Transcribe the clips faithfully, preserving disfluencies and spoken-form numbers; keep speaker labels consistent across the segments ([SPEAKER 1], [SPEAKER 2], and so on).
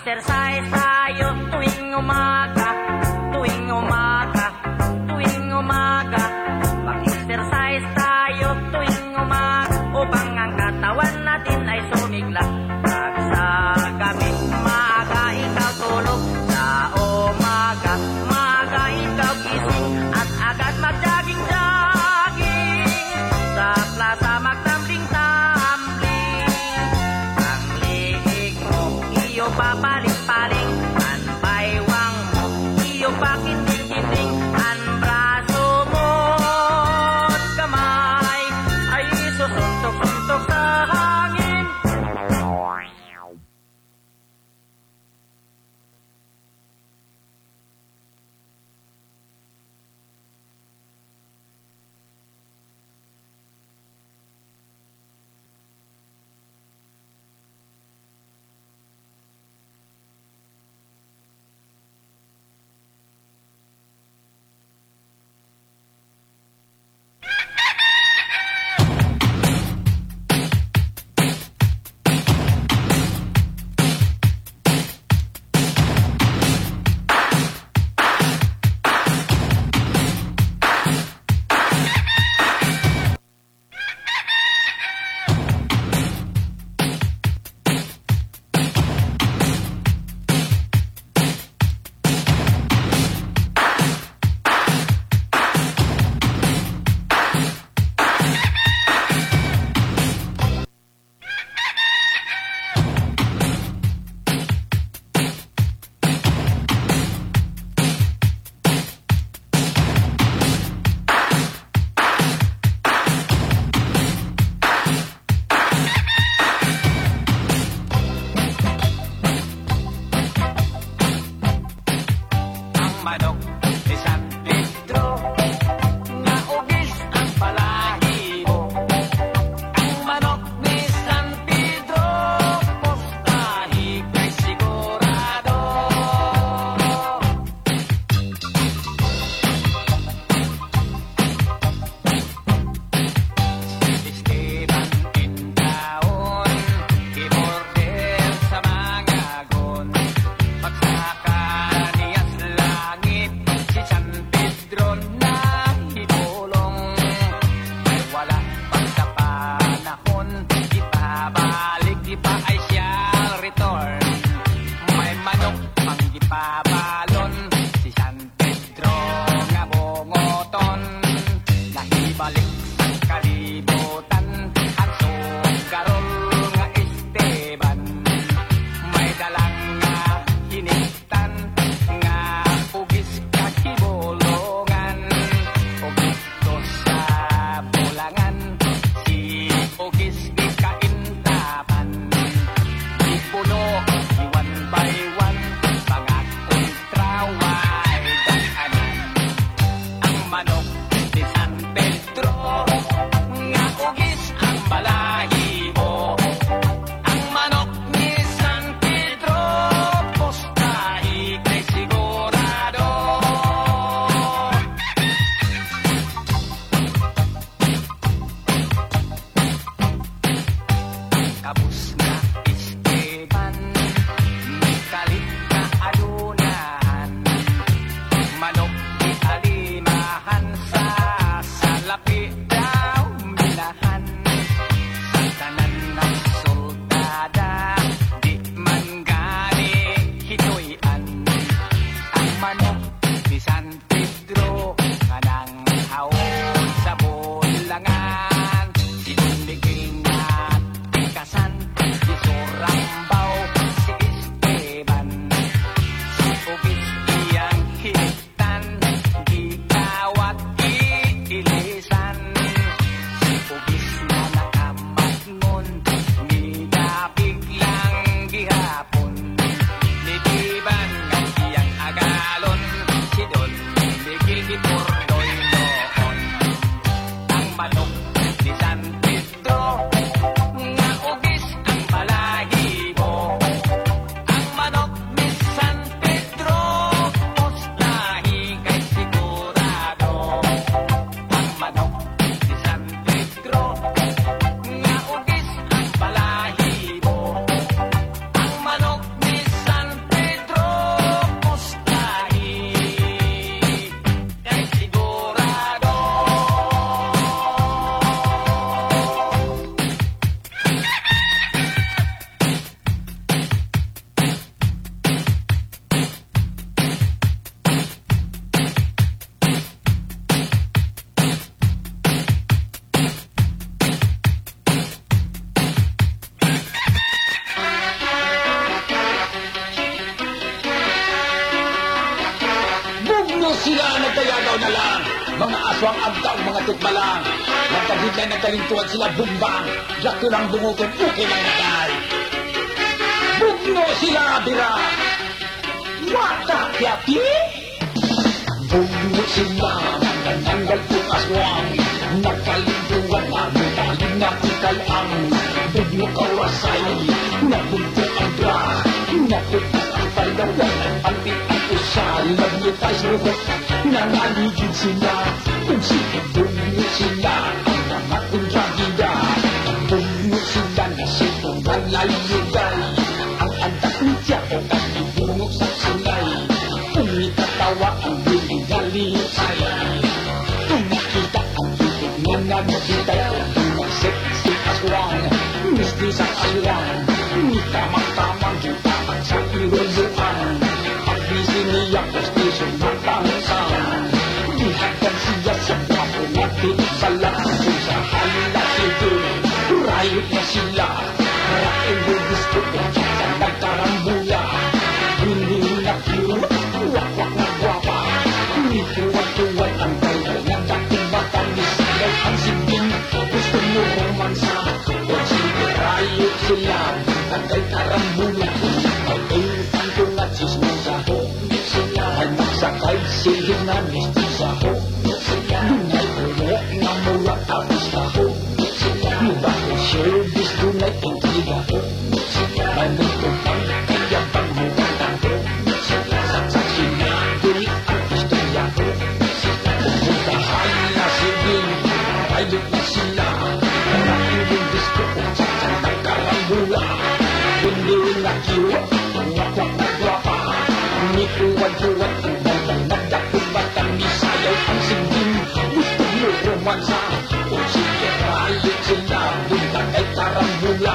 [SPEAKER 1] Mag-exercise tayo tuwing umaga, tuwing umaga, tuwing umaga. Mag-exercise tayo tuwing umaga upang ang katawan natin ay sumigla. Pag sa gabi, maaga ikaw tulog, sa umaga, maaga ikaw gising at agad mag-jogging-jogging. Sa plaza magtambling-tambling, ang liig mo iyo papaling-paling.
[SPEAKER 2] aswang abdaw mga tikbalang. Nagkabigay ng kalintuan sila bumbang. Yato lang bungutin, okay lang nakay. Bugno sila bira. Wata yati. Bugno sila, nananggal kong aswang. Nagkalintuan na, mutaling na ikay ang. Bugno kawasay, napunto ang bra. Napunto ang palawan, ang pitan ko sa lagnitay ruhot. Nangaligid sila, kung sinabugno sila. Ang mga kontragida, bugno sila na sitong nalaliyugay. Ang antak ng tiyapo at ibungo sa sulay. Umikatawa ang biligalipay. Kung nakita ang ibig na nagkitay, kung mag-sexy aswang, misdi sa aswang. Tamang-tamang jutaan sa iruluan. Pagbisi niya po station matang-tang. Dihagan siya sa brapo na tinibalang. Kung sa halila sige, rayot na sila. Raking bugis ko po sa nagkarambula. Hindi na cute, wakwak na guwapa. Nituwag-tuwag ang tayo na dating matamis. Dahil ang siging gusto mo romansa. Kung sige rayot sila. Tagay karambula, pag-iutan ko nga chismosa ho. Ay magsakay silhig na mistisa ho. Dunay ulo nga mula tapos na ho. Mubako service dunay intriga ho. Manutong pang kaya pang mukatang ho. Saksak sinatuloy ang istorya ho. Pagpuntahan na siging, ayot na sila. Maraming disco o saksak ng karambula. Hindi na cute, wakwak na guwapa. Nikuwag-tuwag ang bandang nagdakong batang misayaw ang singging. Gusto mo romansa, kung sige rayot sila, buntang ay karambula.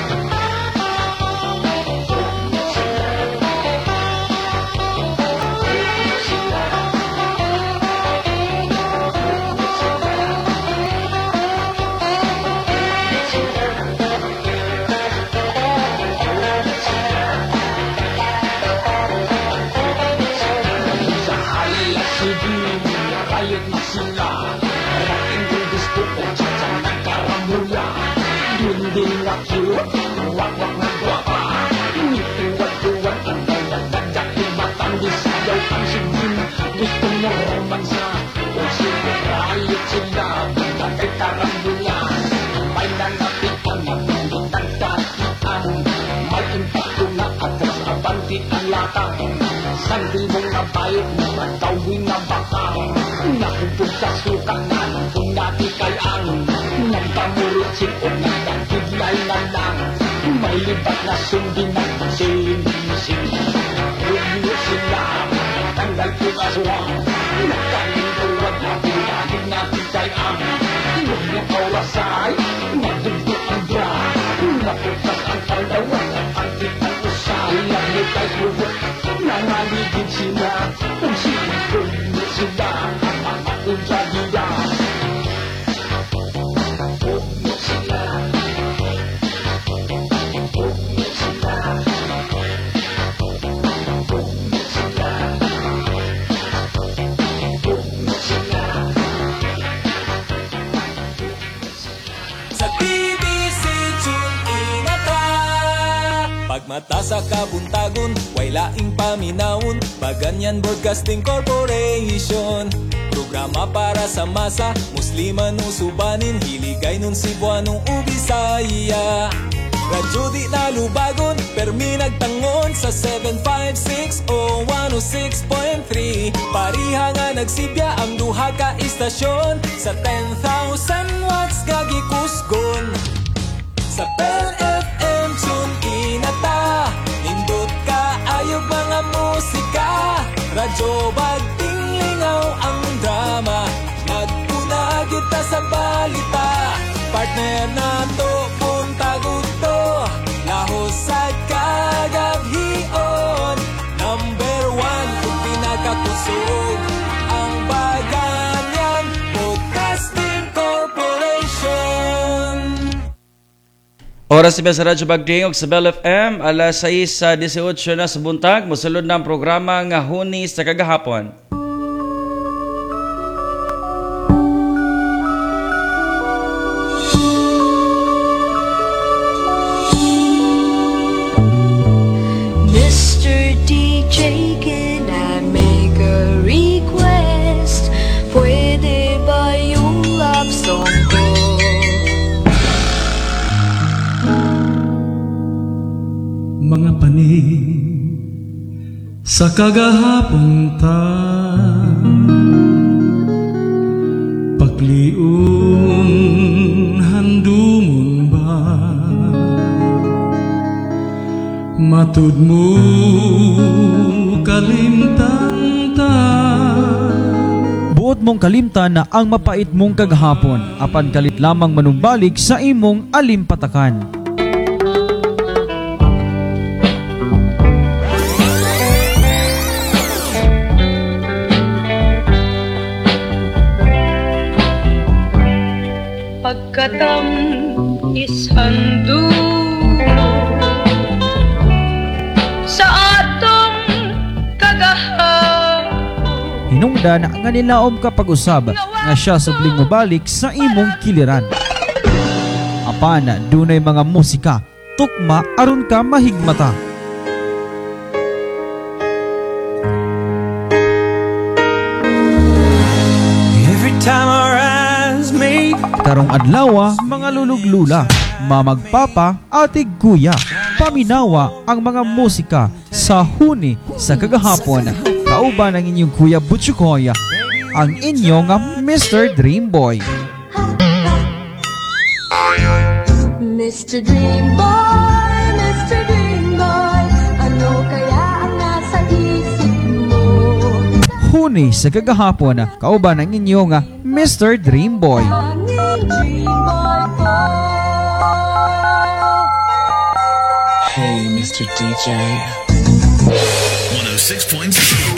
[SPEAKER 2] Rayot na sila, rating bugis ko o tsatsa ng karamula. Hindi na cute, wakwak na guwapa. Nituwag-tuwag ang mga nagdaking batang disayaw ang sigin. Gusto mo romansa, kung sige rayot sila, buntang ay karambula. May nanapitan na pindot ang tatian. May impacto na atras abanti ang latang. Sandil mong nabayot na matawin na bakang. Nakupog sa sukangan kung natikayang. Nagpamulot siko nagkagiglay na lang. May libat na sundin ng sinising. Rugyo sila, tanggal kong aswang. Nagkalintuwag na pinahig na tikayang. Huwag niya kawasay, magdugdo ang bra. Naputas ang palawan at ang kitang usay. Lagitay ruhot, nangaligid sila. Kung sinigurno sila, ang mga kontragida. Bugno sila. Bugno sila. Bugno sila. Bugno sila.
[SPEAKER 3] Sa T V C tune inata. Pagmata sa kabuntagon, way laing paminawon. Baganyan Broadcasting Corporation. Programa para sa masa, Musliman o subanin, hiligay nun Cebuano o Bisaya. Radyo di nalubagon, permi nagtangon sa seven five six o one oh six point three. Pariha nga nagsibya ang duha ka istasyon sa ten thousand watts kagikusgon. Sa Bell F M tune inata, nindot ka ayog mga musika. Radyo bagting lingaw ang drama, nagpuna kita sa balita. Partner na to, buntagod to, lahos sa kagabhion. Number one kung pinakakusog ang Baganyan Broadcasting Corporation.
[SPEAKER 4] Oras sa Radyo Bagding sa Bell F M, alas sais sa eighteen na sa buntag, musulod na ang programa nga Huni sa kagahapon.
[SPEAKER 5] Sa kagahapon ta pakliun handumon ba matud mo kalimtan ta.
[SPEAKER 6] Buot mong kalimtan na ang mapait mong kagahapon apan kalit lamang manumbalik sa imong alimpatakan.
[SPEAKER 7] Pagkatam isando sa atong kagahapon,
[SPEAKER 6] Hinungdan nga nilaom ka pag-usab nga siya subling mabalik sa imong kiliran. Apan dunay mga musika, tukma aron ka mahigmata.
[SPEAKER 3] Every time our eyes meet,
[SPEAKER 6] Karong adlaw, mga luluglula, mamagpapa, atig kuya, paminawa ang mga musika sa huni sa kagahapon. Kauban ang inyong kuya Butchukoy, ang inyong mister Dreamboy.
[SPEAKER 8] mister Dreamboy, mister Dreamboy, ano kaya ang nasa isip mo?
[SPEAKER 6] Huni sa kagahapon, kauban ang inyong mister Dreamboy.
[SPEAKER 8] Hanging Dreamboy ko.
[SPEAKER 2] Hey, mister D J.
[SPEAKER 9] one oh six point seven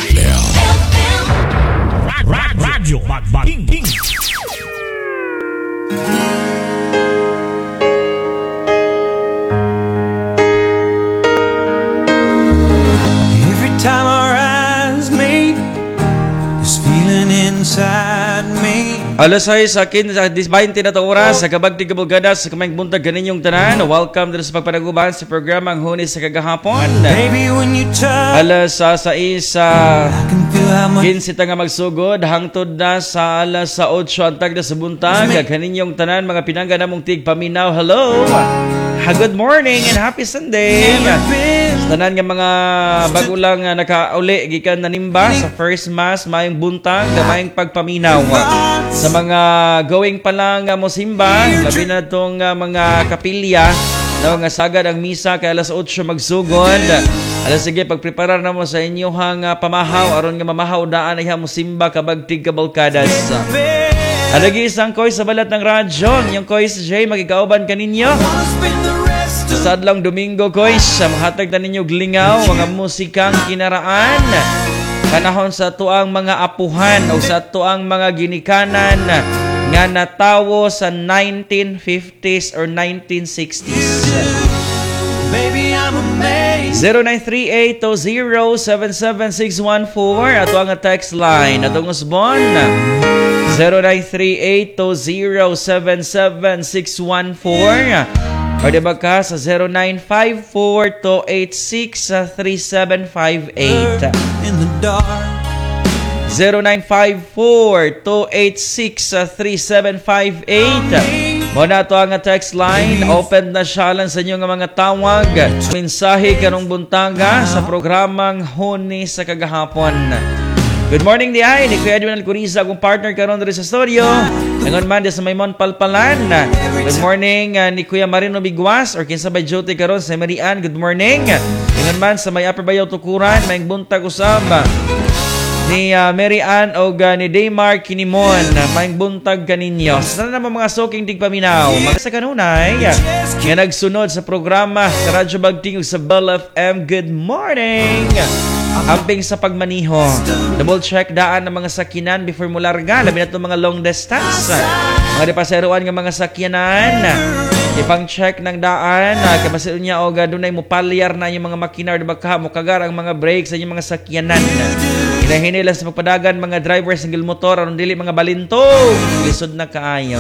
[SPEAKER 9] Radyo Magbating.
[SPEAKER 3] every time our eyes meet, this feeling inside me.
[SPEAKER 4] Alas ay sa akin sa twenty na to oras sa kabagti kabulgada sa kamayng buntag kaninyong tanan. Welcome din sa pagpanaguban sa programang Huni sa Kagahapon.
[SPEAKER 3] Baby, when you touch,
[SPEAKER 4] Alas sa sa isa
[SPEAKER 3] I can feel how much
[SPEAKER 4] kinsi ta nga magsugod hangtod na sa alas sa otso antag na sa buntag kaninyong tanan mga pinangga namong tig paminaw. Hello. Ha, good morning and happy Sunday. Sa tanan nga mga bago lang nga nakauli gikan nanimba sa first mass mayong buntag nga mayong pagpaminaw. Sa mga going pa lang nga mosimba, labi na itong uh, mga kapilya na mga sagad ang misa kay alas otso magsugod. Alas sige, pagpreparar na mo sa inyong uh, pamahaw aron nga mamahaw daan ay mosimba kabagtig kabalkadas. Alagi isang koy sa balat ng radyo, yung koy si Jay magigauban kaninyo. Sa adlang Domingo koy, sa mahatag na ninyo glingaw, mga musikang kinaraan. Kanahon sa tuang mga apuhan o sa tuang mga ginikanan nga natawo sa nineteen fifties or nineteen sixties.
[SPEAKER 3] baby, I'm amazed.
[SPEAKER 4] zero nine three eight zero seven seven six one four ato ang text line atong usbon zero nine three eight zero seven seven six one four or diba ka sa zero nine five four two eight six three seven five eight
[SPEAKER 3] In the dark,
[SPEAKER 4] zero nine five four two eight six three seven five eight. Muna to ang text line. Open na siya lang sa inyo nga mga tawag. Mensahe kanong buntaga sa programang Huni sa Kagahapon. Good morning di ay. Ni Kuya Edwin Alcoriza, akong partner karon dito sa studio. Ngayon man di sa Maymon Palpalan. Good morning uh, ni Kuya Marino Biguas or kinsa bay duty karon sa Marian. Good morning. Ngayon man sa may Upper Bayaw Tukuran, may buntag usab ni uh, Mary Ann o uh, ni Daymar Kinimon, may buntag kaninyo. Sa naman mga soking tigpaminaw, mga sa kanunay, nga nagsunod sa programa sa Radyo Bagting sa Bell F M. Good morning! Amping sa pagmaniho. Double check daan ng mga sakinan before mo larga. Labi na itong mga long distance. Mga dipaseroan ng mga sakyanan. Ipang check ng daan. Kapasil niya o gadunay mo palyar na yung mga makina or baka mo kagar ang mga brakes sa inyong mga sakyanan. Hinahinilas sa pagpadagan mga driver single motor aron dili mga balintog. Lisod na kaayo.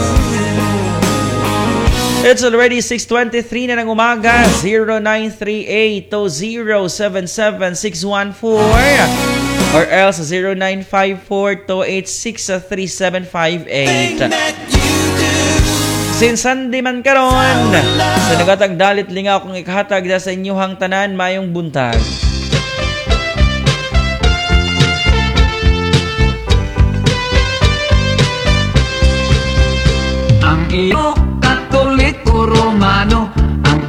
[SPEAKER 4] It's already six twenty-three na ng umaga. zero nine three eight zero seven seven six one four or else zero nine five four two eight six three seven five eight. Since Sunday man karon, sa nagatag dalit lingaw kung ikahatag sa inyuhang tanan mayong buntag.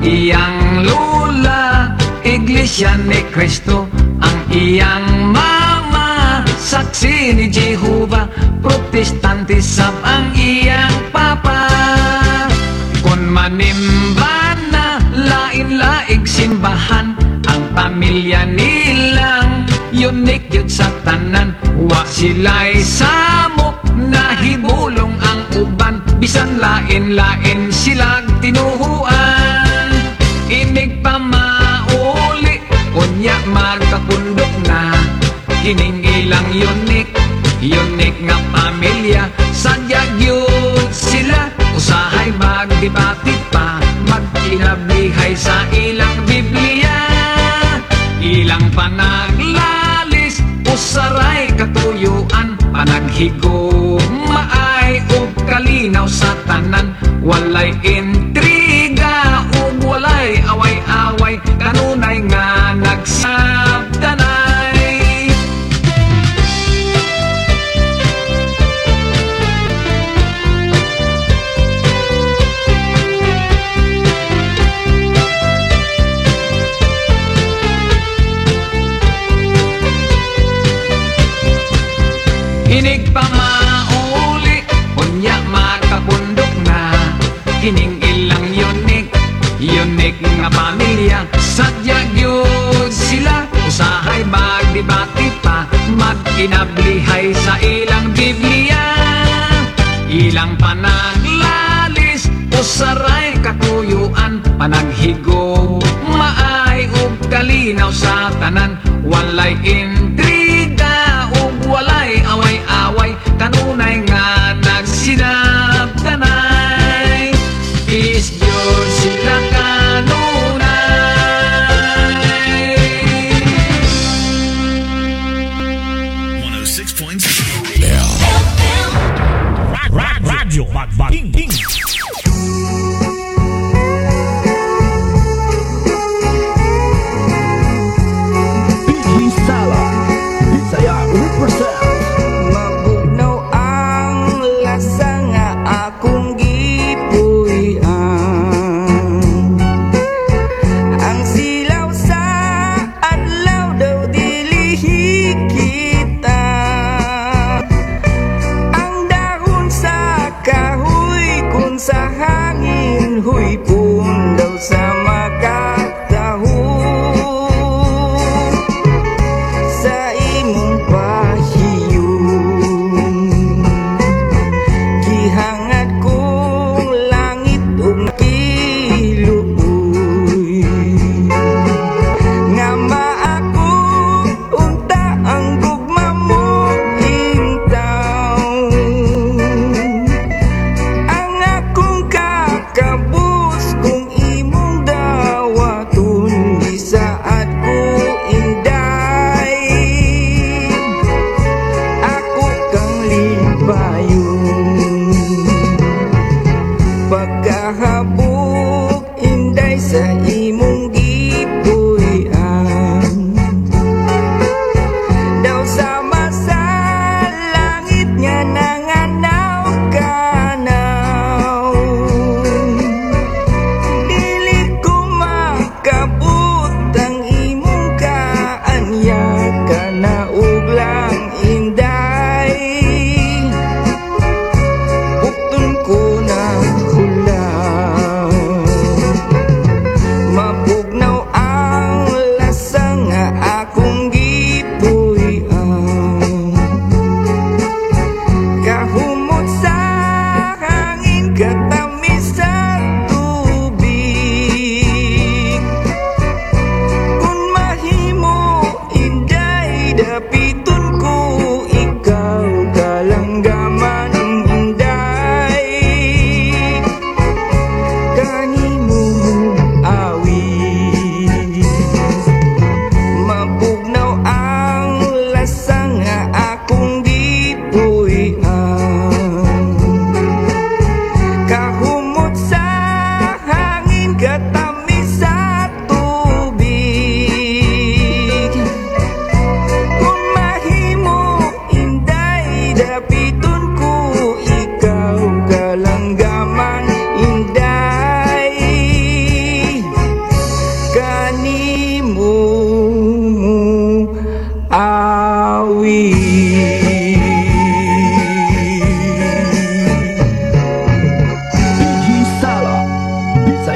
[SPEAKER 2] iyang lula, Iglesia ni Cristo. Ang iyang mama, saksi ni Jehovah. Protestante sab ang iyang papa. Kung manimba na lain-laig simbahan, ang pamilya nilang unique yun sa tanan. Wa sila'y samok na hibulong ang uban, bisan lain-lain silang tinuhuan. Inig pa mauli, unya magkapundok na, kining ilang unique, unique nga pamilya. Sadyag yun sila, usahay magdebate pa, magkinablihay sa ilang Biblia. Ilang panaglalis, usaray katuyuan, panaghigo maay ug kalinaw sa tanan. Walay intriga ug walay away-away, kanunay nga nagsabtanay. Inig pa mauli, unya makapundok na, kining ilang unique, unique nga pamilya. Sadyag yun sila, usahay magdebate pa, magkinablihay sa ilang Biblia. Ilang panaglalis, usaray katuyuan, panaghigo maay ug kalinaw sa tanan. Walay intriga ug walay away-away, kanunay nga nagsinabtanay. Is yun sila kanunay.
[SPEAKER 9] one oh six point six.
[SPEAKER 3] Radyo Magbating.
[SPEAKER 10] Mabugnaw ang lasa nga akong gipuy-an. Ang silaw sa adlaw daw dili kita. Ang dahon sa kahoy kun sa hangin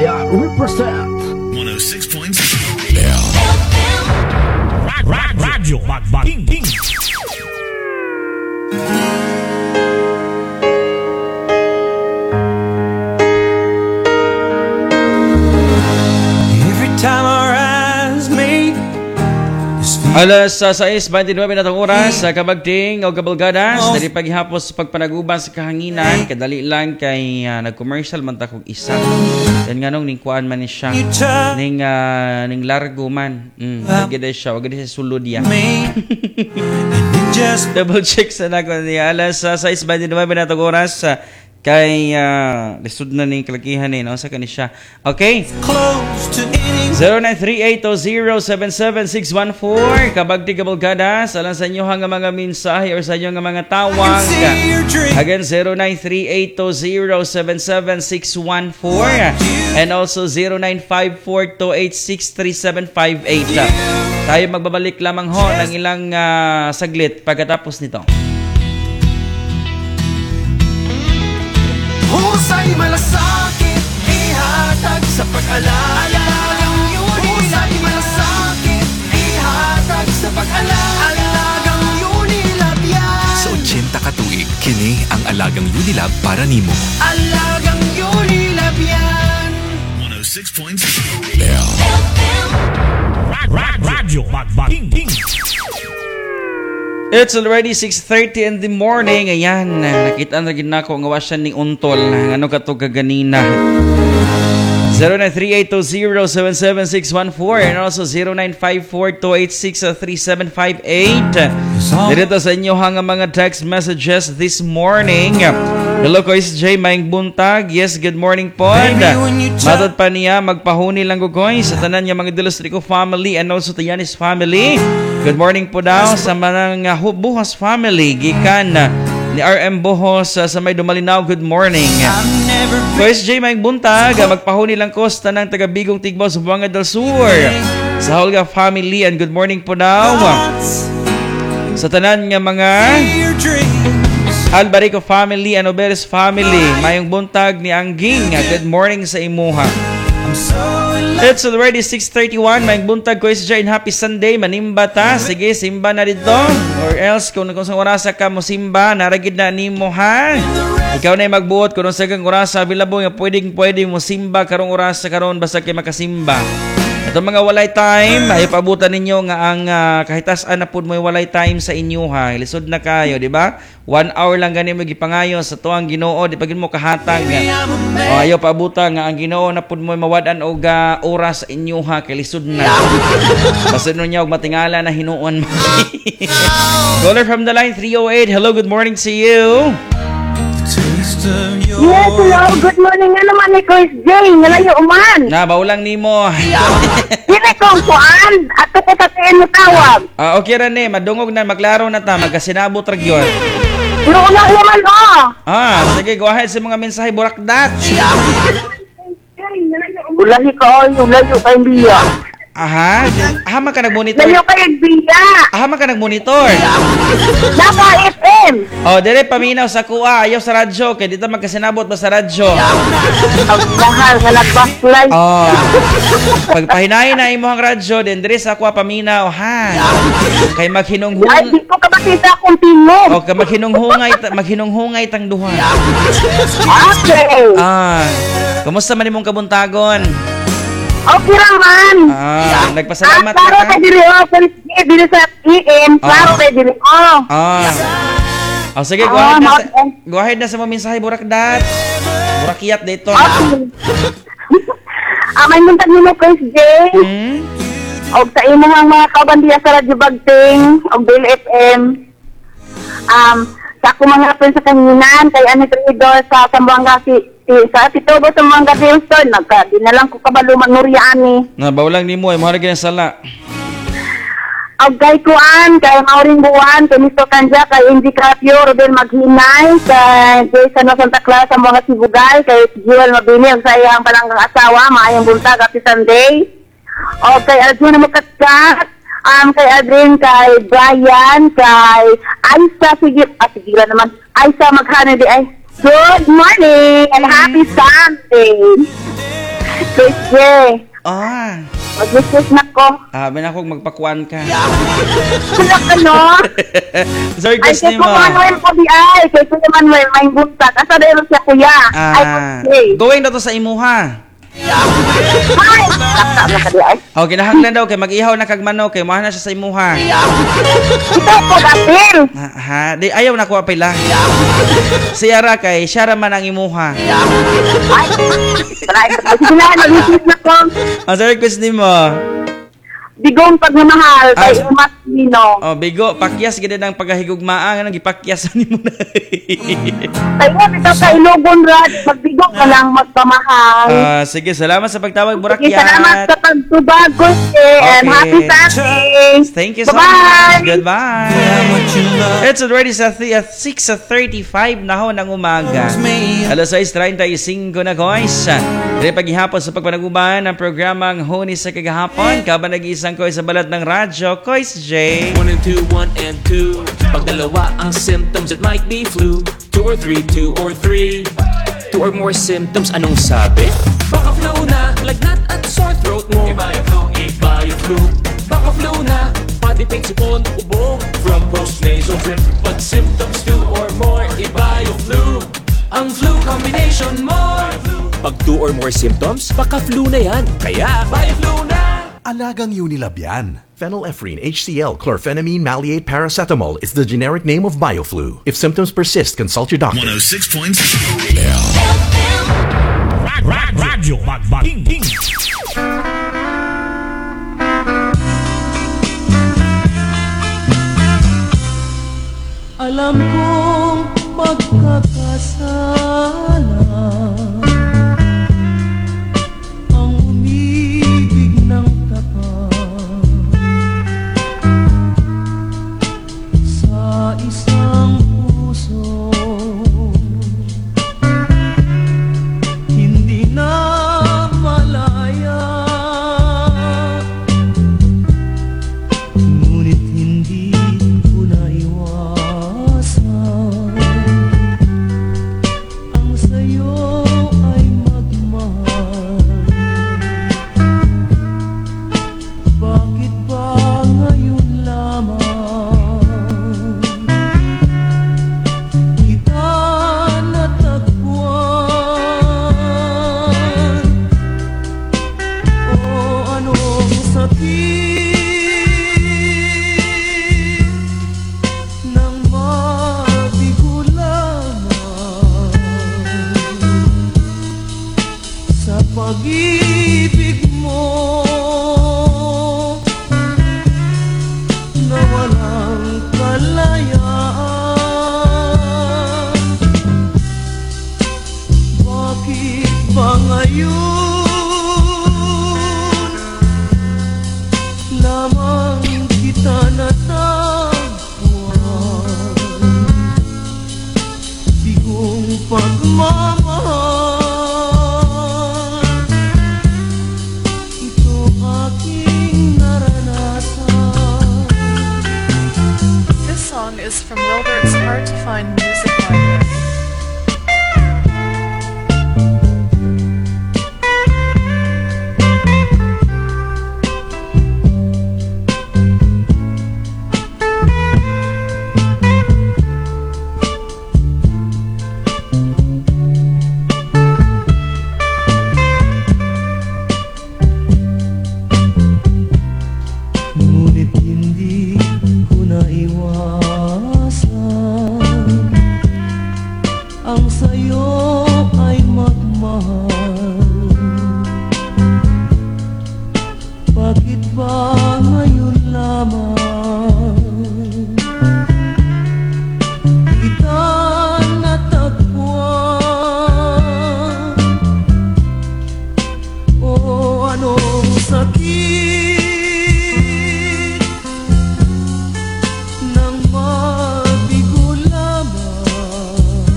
[SPEAKER 2] Bisaya represent
[SPEAKER 9] one oh six point seven.
[SPEAKER 11] Radyo Magbating.
[SPEAKER 3] Every time our eyes meet,
[SPEAKER 4] Alas sa sais, twenty-nine na itong oras sa kabagting o kabalgadas. Dali paghihapos sa pagpanaguban sa kahanginan. Kadali lang kay uh, nag-commercial man takog isa. Yan nga nung ningkuan man ni siya. Ning, uh, ning largo man. Mm, Wagada siya. Wagada siya sulod yan. Double check sa nako niya. Alas sa sais, twenty-nine na itong oras sa kay uh, lisod na ning kalakihan eh, no? Sa kanisya. Okay. zero nine three eight zero seven seven six one four kabagti kabalgadas alang sa inyo nga mga mensahe or sa inyo nga mga tawag. Again, zero nine three eight zero seven seven six one four and also zero nine five four two eight six three seven five eight. Tayo magbabalik lamang ho ng ilang uh, saglit pagkatapos nito.
[SPEAKER 3] husay malasakit, ihatag sa pag-alala. Husay malasakit, ihatag sa pag-alala. Alagang Unilab yan.
[SPEAKER 12] Sa eighty katuig, kini ang Alagang Unilab para nimo.
[SPEAKER 3] Alagang Unilab yan.
[SPEAKER 9] one oh six point seven.
[SPEAKER 11] Radyo Magbating.
[SPEAKER 4] It's already six thirty in the morning. Ayan, nakita na rin ako ang awasyan ni Untol. Ano ka to kaganina? zero nine three eight zero seven seven six one four and also zero nine five four two eight six three seven five eight. Dito sa inyo hanga mga text messages this morning. Hello, Kois J. Maing buntag. Yes, good morning po. Matod pa niya, magpahuni lang ko, Kois. Sa tanan niya mga Dilustrico family and also Tayanis family. Good morning po daw sa mga uh, Buhos family. Gikan uh, ni R M Buhos uh, sa may Dumalinaw. Good morning. Kois J. Maing buntag. Uh, magpahuni lang ko sa tanang taga-Bigong Tigbaw sa Buanga del Sur. Sa Holga family and good morning po daw. Uh, sa tanan nga mga Albarico family and Oberes family. Mayong buntag ni Angging. Good morning sa imuha. It's already six thirty-one. Mayong buntag ko isa and happy Sunday. Manimba ta. Sige, simba na dito. Or else, kung kung sa orasa ka mo simba, naragid na ni mo ha. Ikaw na yung magbuot. Kung sa kang orasa, available nga pwedeng pwedeng mo simba. Karong orasa karon basta kayo makasimba. Ito mga walay time, ay paabutan ninyo nga ang uh, kahitasan na po mo walay time sa inyo ha. Lisod na kayo, di ba? One hour lang ganin mo gipangayo sa tuang Ginoo, di pagin mo kahatag. O ayo paabutan nga ang Ginoo na po mo mawadan og uh, oras sa inyo ha, kay lisod na. Basta nun niya og matingala na hinuon mo. Caller from the line three oh eight. Hello, good morning to you.
[SPEAKER 13] Yes, hello. Good morning nga naman ni Chris J. Ngalayo uman.
[SPEAKER 4] Na, baulang nimo.
[SPEAKER 13] Dili kong kuan. Ato ko tatiin mo tawag.
[SPEAKER 4] Ah, okay ra ni. Madungog na. Maglaro na ta. Magkasinabot ra gyon.
[SPEAKER 13] Pero una naman oh.
[SPEAKER 4] Ah, sige. Go ahead sa mga mensahe. Burakdat.
[SPEAKER 13] Ulahi ka o. Ulayo kay Bia.
[SPEAKER 4] Aha. Aha, man ka nag-monitor.
[SPEAKER 13] Ulayo kay Bia.
[SPEAKER 4] Aha, man ka nag-monitor.
[SPEAKER 13] Napa F M.
[SPEAKER 4] Oh, dire paminaw sa kuha. Ayaw sa radyo. Kaya dito magkasinabot ba sa radyo?
[SPEAKER 13] Ang mahal nga nag-backlight.
[SPEAKER 4] Oh. Pagpahinahin na imo ang radyo, din dire sa kuha paminaw. Ha. Kay maghinunghung.
[SPEAKER 13] Ay, di ko ka makita akong tingog.
[SPEAKER 4] O, kay maghinunghungay, maghinunghungay tang duha.
[SPEAKER 13] Okay.
[SPEAKER 4] Ah. Kumusta man imong kabuntagon?
[SPEAKER 13] Okay raman.
[SPEAKER 4] Ah, nagpasalamat
[SPEAKER 13] ka. Klaro kay diri o. Diri sa E M. Klaro kay diri o.
[SPEAKER 4] Ah. Oh, sige, go ahead na sa, go ahead na sa mga mensahe, Burakdat. Burakiat dito.
[SPEAKER 13] Ah, may muntag nimo Chris J.
[SPEAKER 4] Hmm?
[SPEAKER 13] Og sa imo nga mga kabandiya sa Radyo Bagting, og Bill F M. Um, sa ako mga friends sa kanginan, kay Ani Tridor sa Sambuanga si, si sa Titobo sa Sambuanga Houston, nagka, di na lang ko kabaluman Nuriani.
[SPEAKER 4] Na, bawlang ni mo, ay mahal ka ng sala.
[SPEAKER 13] Og kay Kuan, kay Mauring Buwan, kay Mister Kanja, kay Indy Crapio, Rodel Maghinay, kay Jason Santa Clara sa mga Sibugay, kay Joel Mabini, og sa iyang palanggang asawa, maayong buntag, happy Sunday. Og kay Arjuna Makatkat, um, kay Adrin, kay Brian, kay Aisa, sige, ah, sige naman, Aisa Maghanay, ay, good morning and happy Sunday. Chris J.
[SPEAKER 4] Ah.
[SPEAKER 13] Mag-request na ko.
[SPEAKER 4] Ah, ben ako magpakuan ka.
[SPEAKER 13] Sila ka, no?
[SPEAKER 4] So,
[SPEAKER 13] Ay,
[SPEAKER 4] request
[SPEAKER 13] kay
[SPEAKER 4] ni mo.
[SPEAKER 13] Kuya Manuel ko di ay. Kay Kuya Manuel, may buntag. Asa dahil siya, kuya? Ay,
[SPEAKER 4] Ah,
[SPEAKER 13] okay.
[SPEAKER 4] going na to sa imuha.
[SPEAKER 13] Ay, tama ka di ay.
[SPEAKER 4] Oh, kinahanglan daw kay mag-ihaw na kag manok kay mahal na siya sa imuha.
[SPEAKER 13] Ito po, Gapil.
[SPEAKER 4] Ha, ha, di ayaw na ko apila. Siya ra kay siya ra man ang imuha.
[SPEAKER 13] Ay, try. Sige na, mag-request na ko.
[SPEAKER 4] Ang sa request ni mo.
[SPEAKER 13] Bigong pagmamahal kay
[SPEAKER 4] Ah.
[SPEAKER 13] Umas Nino.
[SPEAKER 4] Oh, bigo, pakyas gid ang paghahigugmaan nga gipakyas ni mo na.
[SPEAKER 13] Tayo ito kay Logon Rad. Magbigong ka lang magpamahal.
[SPEAKER 4] Ah, sige, salamat sa pagtawag,
[SPEAKER 13] Sige,
[SPEAKER 4] Burakyat.
[SPEAKER 13] salamat sa pagtubag, Gusti. And
[SPEAKER 4] Okay.
[SPEAKER 13] happy Sunday.
[SPEAKER 4] Thank you so
[SPEAKER 13] Bye-bye.
[SPEAKER 4] much. Goodbye. It's already sa six thirty-five na ho ng umaga. alas sais treinta y cinco na, guys. Dili paghihapon sa pagpanaguban ng programang Huni sa Kagahapon. Kaban nag-iisang koy sa balat ng radyo, Kois J.
[SPEAKER 3] One and two, one and two. Pag dalawa ang symptoms, it might be flu. Two or three, two or three. Two or more symptoms, anong sabi? Baka flu na, lagnat at sore throat mo. Iba yung flu, iba yung flu. Baka flu na, body pain, sipon, ubo. From post-nasal drip, but symptoms two or more. Iba yung flu, ang flu combination mo. Pag two or more symptoms, baka flu na yan. Kaya, iba yung flu na.
[SPEAKER 14] Alagang Unilab yan. Phenylephrine, H C L, chlorphenamine, maleate, paracetamol is the generic name of BioFlu. If symptoms persist, consult your doctor.
[SPEAKER 9] one oh six point two
[SPEAKER 11] Radyo Bagbaging King.
[SPEAKER 8] Alam kong pagkakasala ang umibig ng tapat sa isang puso, hindi na malaya, ngunit hindi ko naiwasan ang sayo ay magmahal. Bakit ba ngayon lamang kita natagpuan? O anong sakit nang mabigo lamang sa pag-ibig mo na walang kalayaan? Bakit ba ngayon lamang kita natagpuan? Bigong pagmamahal, ito aking naranasan.
[SPEAKER 15] This song is from Wilbert's Hard to Find Music Library.
[SPEAKER 8] Ngunit hindi ko naiwasan ang sayo ay magmahal. Bakit ba ngayon lamang kita natagpuan? O anong sakit nang mabigo lamang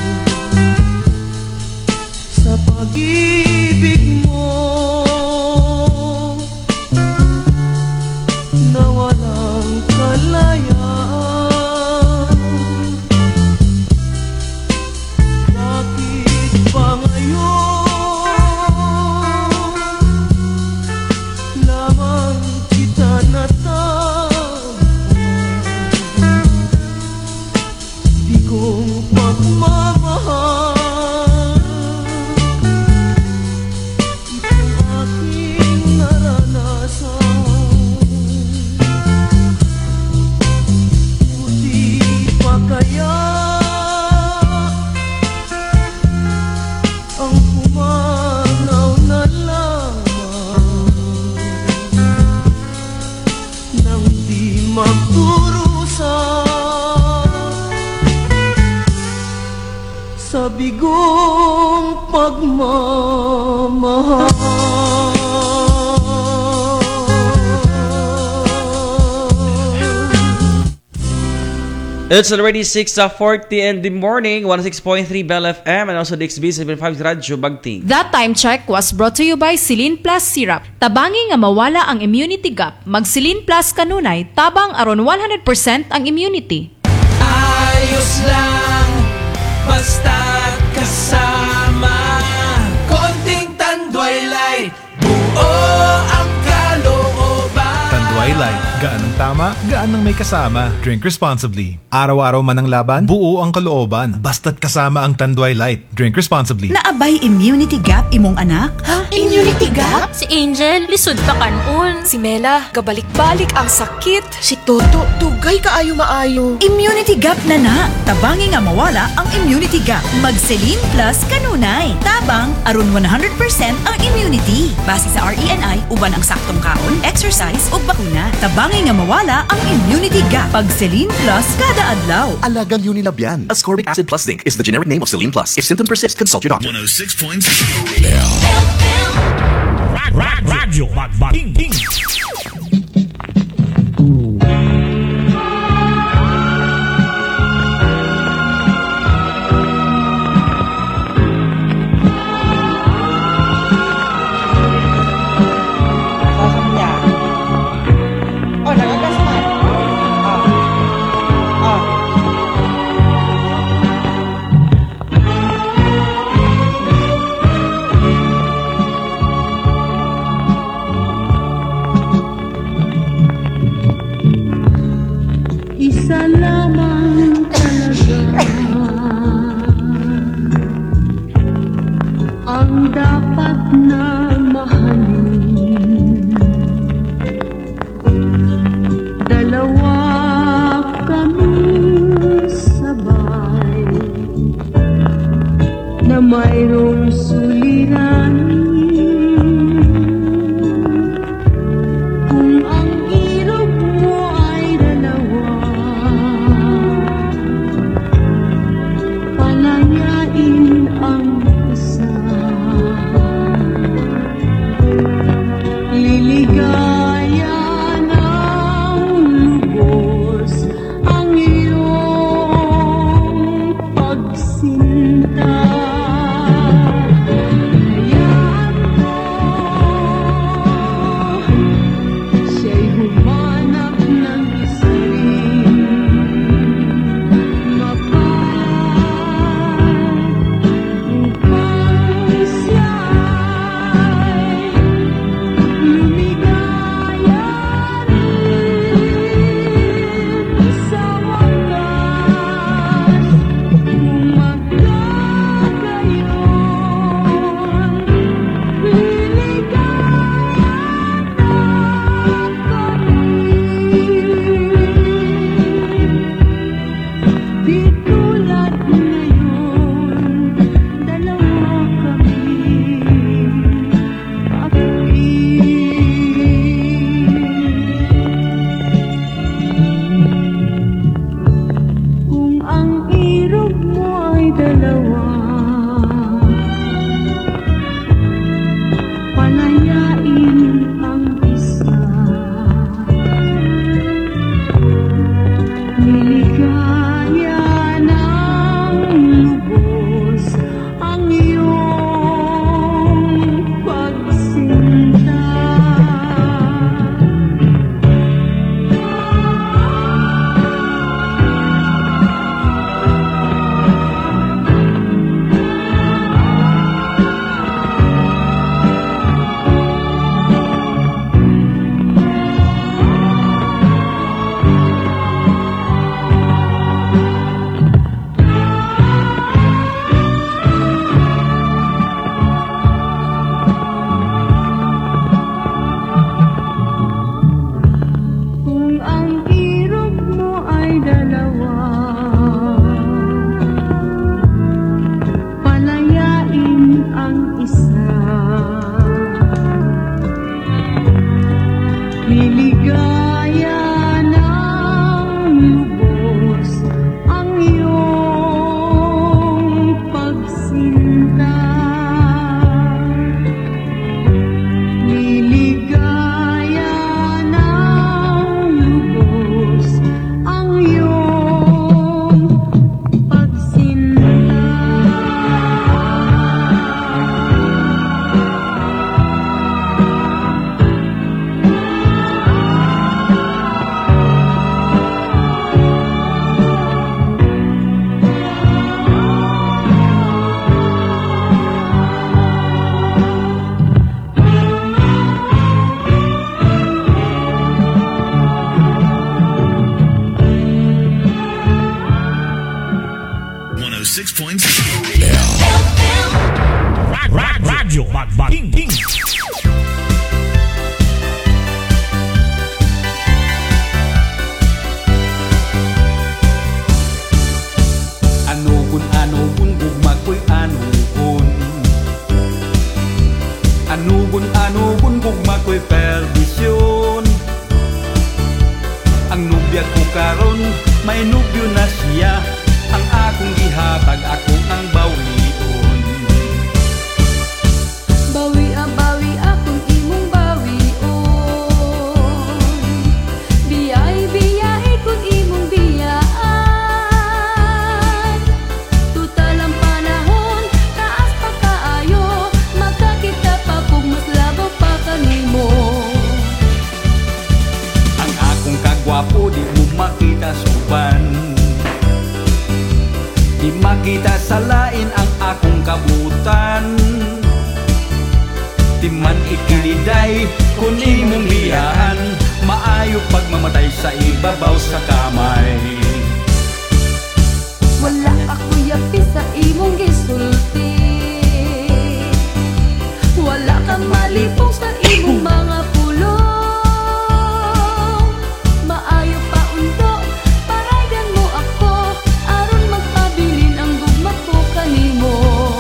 [SPEAKER 8] sa pag-ibig mo na walang kalayaan? Bakit ba ngayon
[SPEAKER 4] It's already six forty in the morning, one oh six point three Bell F M and also the X B seven five Radyo Bagting.
[SPEAKER 16] That time check was brought to you by Silin Plus Syrup. Tabangi nga mawala ang immunity gap, mag Silin Plus kanunay, tabang aron one hundred percent ang immunity.
[SPEAKER 3] Ayos lang, basta kasama. Konting Tanduay Light, buo ang kalooban.
[SPEAKER 17] Tanduay Light, gaan ang tama, gaan ang may kasama. Drink responsibly. Araw-araw man ang laban, buo ang kalooban. Basta't kasama ang Tanduay Light. Drink responsibly.
[SPEAKER 18] Naabay immunity gap imong anak?
[SPEAKER 19] Ha? Immunity gap?
[SPEAKER 20] Si Angel, lisod pa kanon.
[SPEAKER 19] Si Mela, gabalik-balik ang sakit. Si Toto, tugay kaayo maayo.
[SPEAKER 18] Immunity gap na na. Tabangi nga mawala ang immunity gap. Mag-Celine Plus kanunay. Tabang aron one hundred percent ang immunity. Base sa R E N I, uban ang saktong kaon, exercise o bakuna. Tabangi nga mawala ang immunity gap. Pag Celine Plus kada adlaw.
[SPEAKER 14] Alagang Unilab yan. Ascorbic acid plus zinc is the generic name of Celine Plus. If symptoms persist, consult your doctor.
[SPEAKER 9] one oh six point two
[SPEAKER 11] Radyo Bagbating. Ping Ping.
[SPEAKER 21] Anugon, anugon, gugma ko'y anugon. Anugon, anugon, gugma ko'y perdisyon. Ang nubya ko karon, may nubyo na siya. Ang akong gihatag, ako ang bawion.
[SPEAKER 8] Bawi a bawi akong imong bawion. Biyay biyay kung imong biyaan. Tutal ang panahon, taas pa kaayo. Magkakita pa kung mas labaw pa kanimo.
[SPEAKER 21] Ang akong kagwapo, di mo makita suban. Di makita sa lain ang akong kabutan. Di man ikiliday kung imong biyaan. Maayo pagmamatay sa ibabaw sa kamay.
[SPEAKER 8] Wala ako yapi sa imong gisulti. Wala kang malipong sa imong mga pulong. Maayo pa undo, parayan mo ako. Aron magpabilin ang gugma ko kanimo.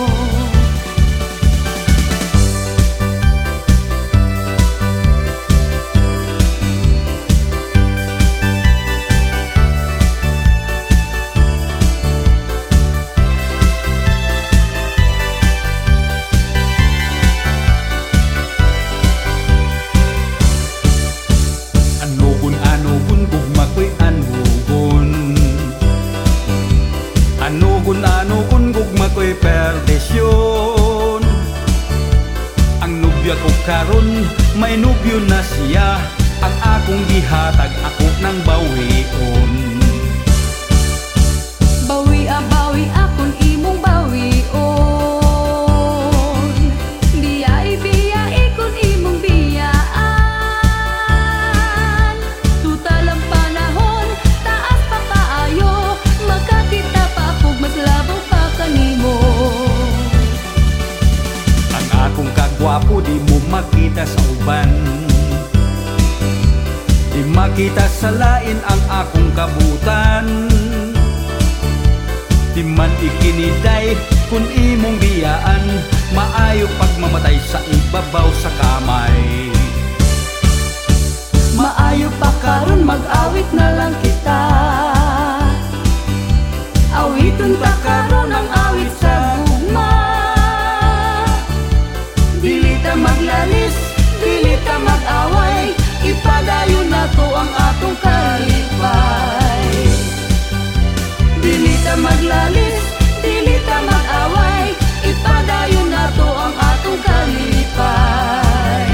[SPEAKER 21] Anugon, anugon, gugma ko'y anugon. Anugon, anugon, gugma ko'y perdisyon. Ang nubya ko karon, may nubyo na siya. Ang akong gihatag, ako ng bawion.
[SPEAKER 8] Bawi a bawi akong imong bawion. Biyay biyay kung imong biyaan. Tutal ang panahon, taas pa kaayo. Magkakita pa kung mas labaw pa kanimo.
[SPEAKER 21] Ang akong kagwapo, di mo makita sa uban. Di makita sa lain ang akong kabutan. Di man ikiniday kung imong biyaan. Maayo pagmamatay sa ibabaw sa kamay.
[SPEAKER 8] Maayo pa karon mag-awit na lang kita. Awiton pa karon ang awit sa gugma. Dili ta maglalis, dili ta mag-away. Ipadayon na to ang atong kalipay. Dili ta maglalis, dili ta mag-away. Ipadayon na to ang atong kalipay.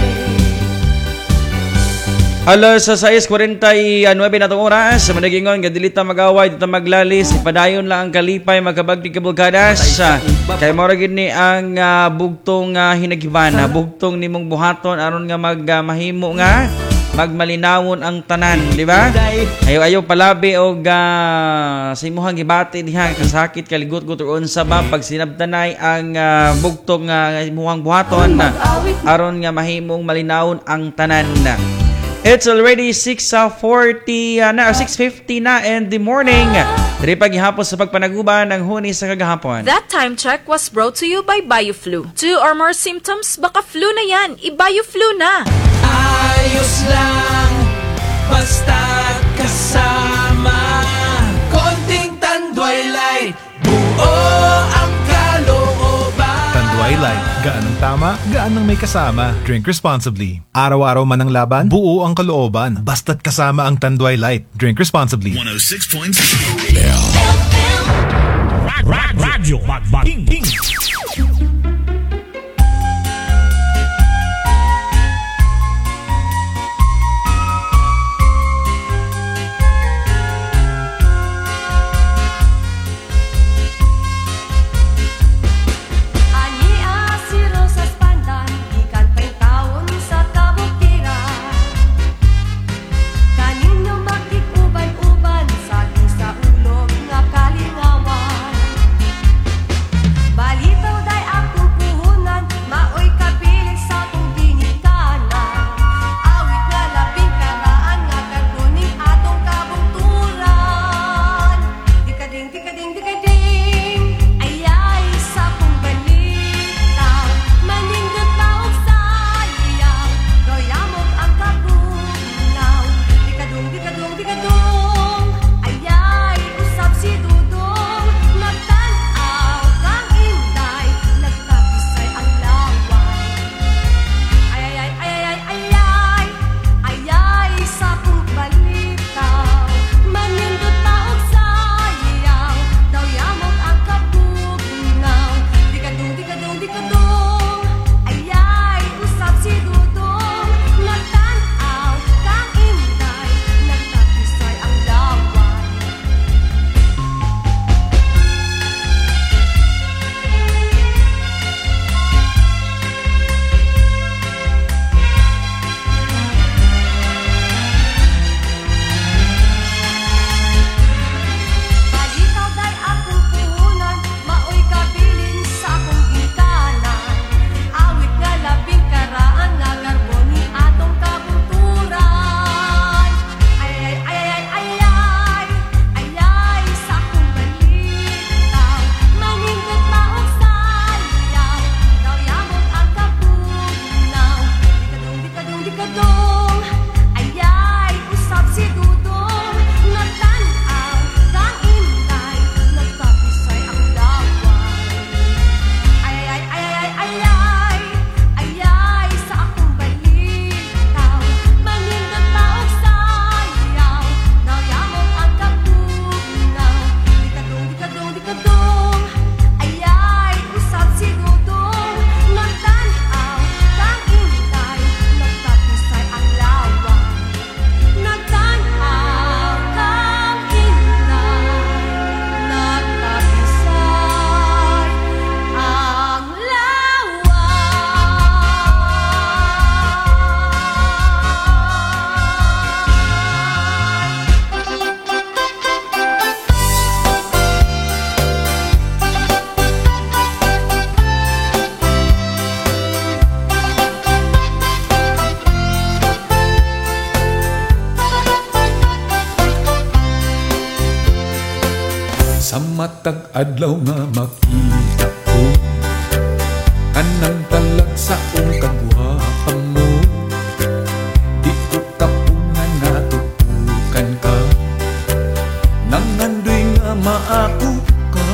[SPEAKER 4] Alas sa sais forty-nine na itong oras. Managingon, gadilita mag-away, dito maglalis. Ipadayon lang ang kalipay, magkabagti kabulkadas. Kaya moragin ni ang uh, bugtong uh, hinagiban. Bugtong ni mong buhaton, aron nga magmahimo uh, nga. Magmalinawon ang tanan, di ba? Ayaw-ayaw palabi o uh, sa imuhang gibati diha kasakit kaligot-gut or unsa ba pag sinabtanay ang uh, bugtong uh, imuhang buhaton uh, aron nga mahimong malinawon ang tanan. It's already six forty uh, na, six fifty na in the morning. Diri paghihapon sa pagpanaguban ng huni sa kagahapon.
[SPEAKER 16] That time check was brought to you by BioFlu. Two or more symptoms, baka flu na yan. I-BioFlu na.
[SPEAKER 3] Ayos lang, basta't kasama. Konting Tanduay Light, buo ang kalooban.
[SPEAKER 17] Tanduay Light, gaan ang tama, gaan ang may kasama. Drink responsibly. Araw-araw man ang laban, buo ang kalooban. Basta't kasama ang Tanduay Light. Drink responsibly.
[SPEAKER 9] one oh six point six
[SPEAKER 11] Radyo Bagbagting Ping.
[SPEAKER 8] Balitaw day
[SPEAKER 1] Matag adlaw nga makita ko anang talag sa ong kagwapa mo. Di ko kapungan nga tutukan ka nangandoy nga maako ka.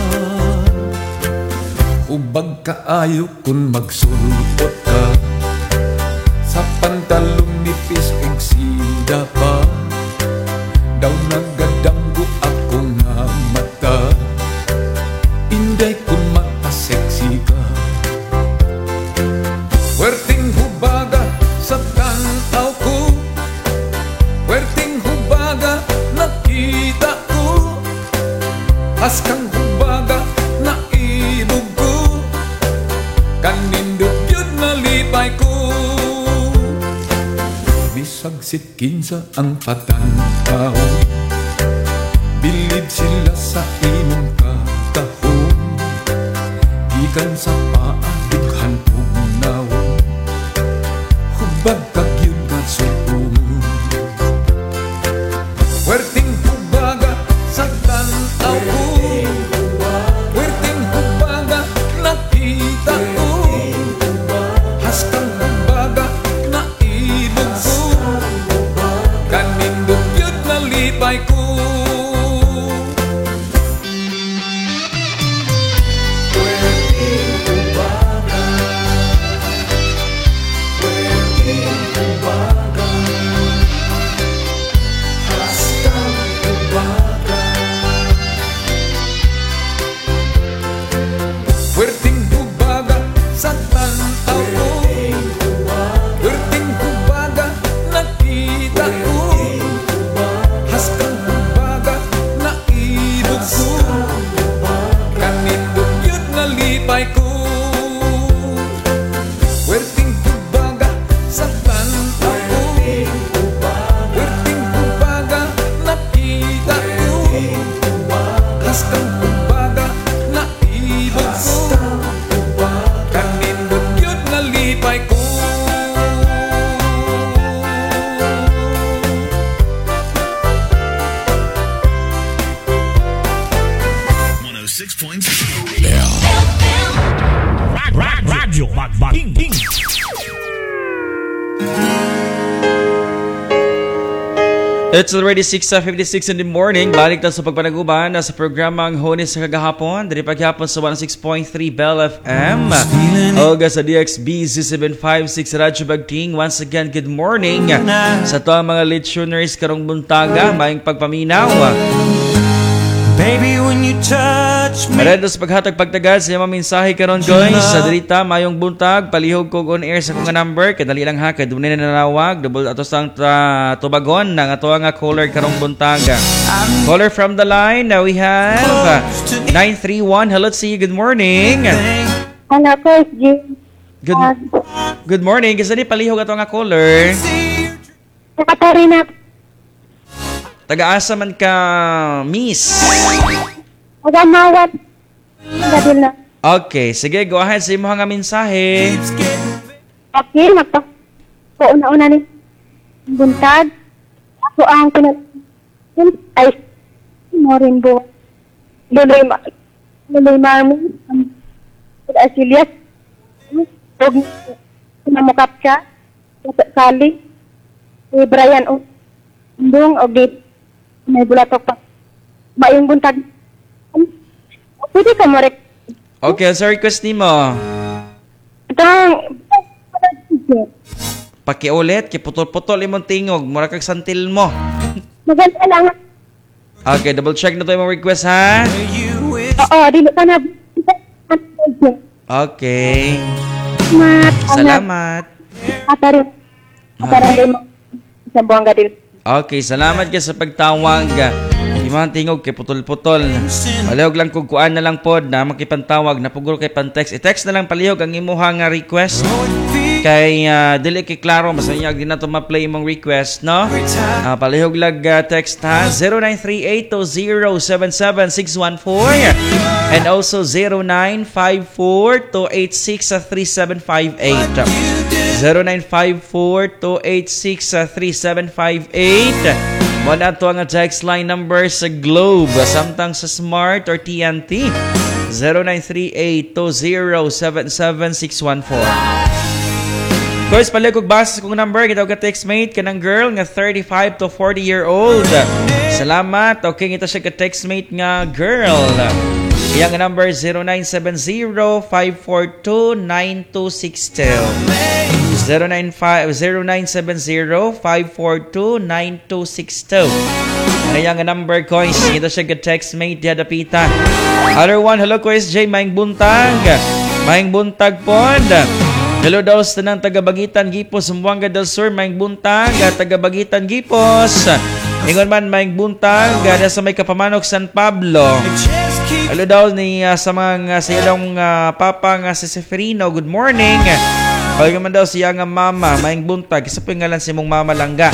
[SPEAKER 1] Ubag kaayo kun magsulpot ka sa pantalong nipis ug sida pa. Daw nagadanggo ako nga mata, inday kun magpaseksi ka. Werting hubaga sa tanaw ko, werting hubaga nakita ko, askang hubaga naibog ko, kanindot yun nalipay ko. Bisag sitkinsa ang patanaw, bilib sila sa imong katahon, gikan sa paadughan ug nawon, hubag kagyud nga suong. Werting hubaga sa tanaw ko, werting hubaga nakita ko, haskang hubaga naibog ko, kanindot yun nalipay ko. Werting hubaga sa tanaw ko, werting hubaga nakita ko, haskang hubaga naibog ko, kanindot yun nalipay ko. Werting hubaga sa tanaw ko, werting hubaga nakita ko, haskang hubaga naibog ko, kanindot yun nalipay ko.
[SPEAKER 9] one oh six point two.
[SPEAKER 11] Radyo Bagbaging King.
[SPEAKER 4] It's already six fifty-six in the morning. Balik na sa pagpanaguban sa programang Hunis sa Kagahapon. Dari paghapon sa one oh six point three Bell F M. Oga sa D X B Z seven five six Radyo Bagting. Once again, good morning sa to ang mga listeners karong buntaga. Maayong pagpaminaw.
[SPEAKER 2] Baby, when you touch me.
[SPEAKER 4] Marado sa paghatag pagtagad sa iyong mensahe karon guys. Sa dirita mayong buntag palihog kog on air sa kong number. Kadali lang ha, kay dunay na nanawag. Double ato sang uh, tubagon ng ato nga caller karong buntaga. Caller from the line. Now we have uh, nine three one. Hello, see you. Good morning.
[SPEAKER 13] Hello, Coach G.
[SPEAKER 4] Good, good morning. Kasi ni palihog ato nga caller.
[SPEAKER 13] Katarina.
[SPEAKER 4] Taga-asa man ka, miss?
[SPEAKER 13] Taga-mawat. Gadil na.
[SPEAKER 4] Okay, sige, go ahead sa imo nga mensahe.
[SPEAKER 13] Okay, magpa... Una-una ni buntag. Ako ang pinag... Ay, mo rin po. Luloy ma... Luloy marmi. Asilias. Huwag namukap siya. Sali. Si Brian o... Ndong o di... May bulatok pa. Mayong buntag. Pwede ka mo rin.
[SPEAKER 4] Okay, sa request ni mo.
[SPEAKER 13] Itong...
[SPEAKER 4] Pakiulit, kiputol-putol imong tingog. Mura kag santil mo.
[SPEAKER 13] Maganda lang.
[SPEAKER 4] Okay, double check na to imong request ha.
[SPEAKER 13] Oo, dili ka na.
[SPEAKER 4] Okay.
[SPEAKER 13] Salamat.
[SPEAKER 4] Salamat.
[SPEAKER 13] Atarin. Atarin mo. Sa buwang gadil.
[SPEAKER 4] Okay, salamat ka sa pagtawag. Imang tingog kay putol-putol. Palihog lang kung kuan na lang pod na makipantawag na pugol kay pan-text. I-text na lang palihog ang imuha nga request. Kay uh, dili kay klaro masanya din na to ma-play imong request, no? Uh, palihog lag uh, text ha zero nine three eight two zero seven seven six one four and also zero nine five four two eight six three seven five eight. zero nine five four two eight six three seven five eight. Mo na to ang text line number sa Globe, samtang sa Smart or T N T zero nine three eight two zero seven seven six one four. Of course, pala kong basa kong number, kita ka textmate ka ng girl nga thirty-five to forty year old. Salamat. Okay, ito siya ka textmate nga girl. Iyang number zero nine seven zero five four two nine two six two. zero nine seven zero five four two nine two six two. Iyang number ko, ito siya ka textmate ya dapita. Other one, hello ko S J, maing buntag. Maing buntag pod. Hello daw sa tanang taga-Bagitan Gipos, Zamboanga del Sur, maing buntag, taga-Bagitan Gipos. Ingon man maing buntag, na sa may Kapamanok San Pablo. Hello daw ni uh, sa mga sa iyong uh, papa nga si Seferino, good morning. Pag man daw siya nga mama, maing buntag, isa pingalan si mong mama langga.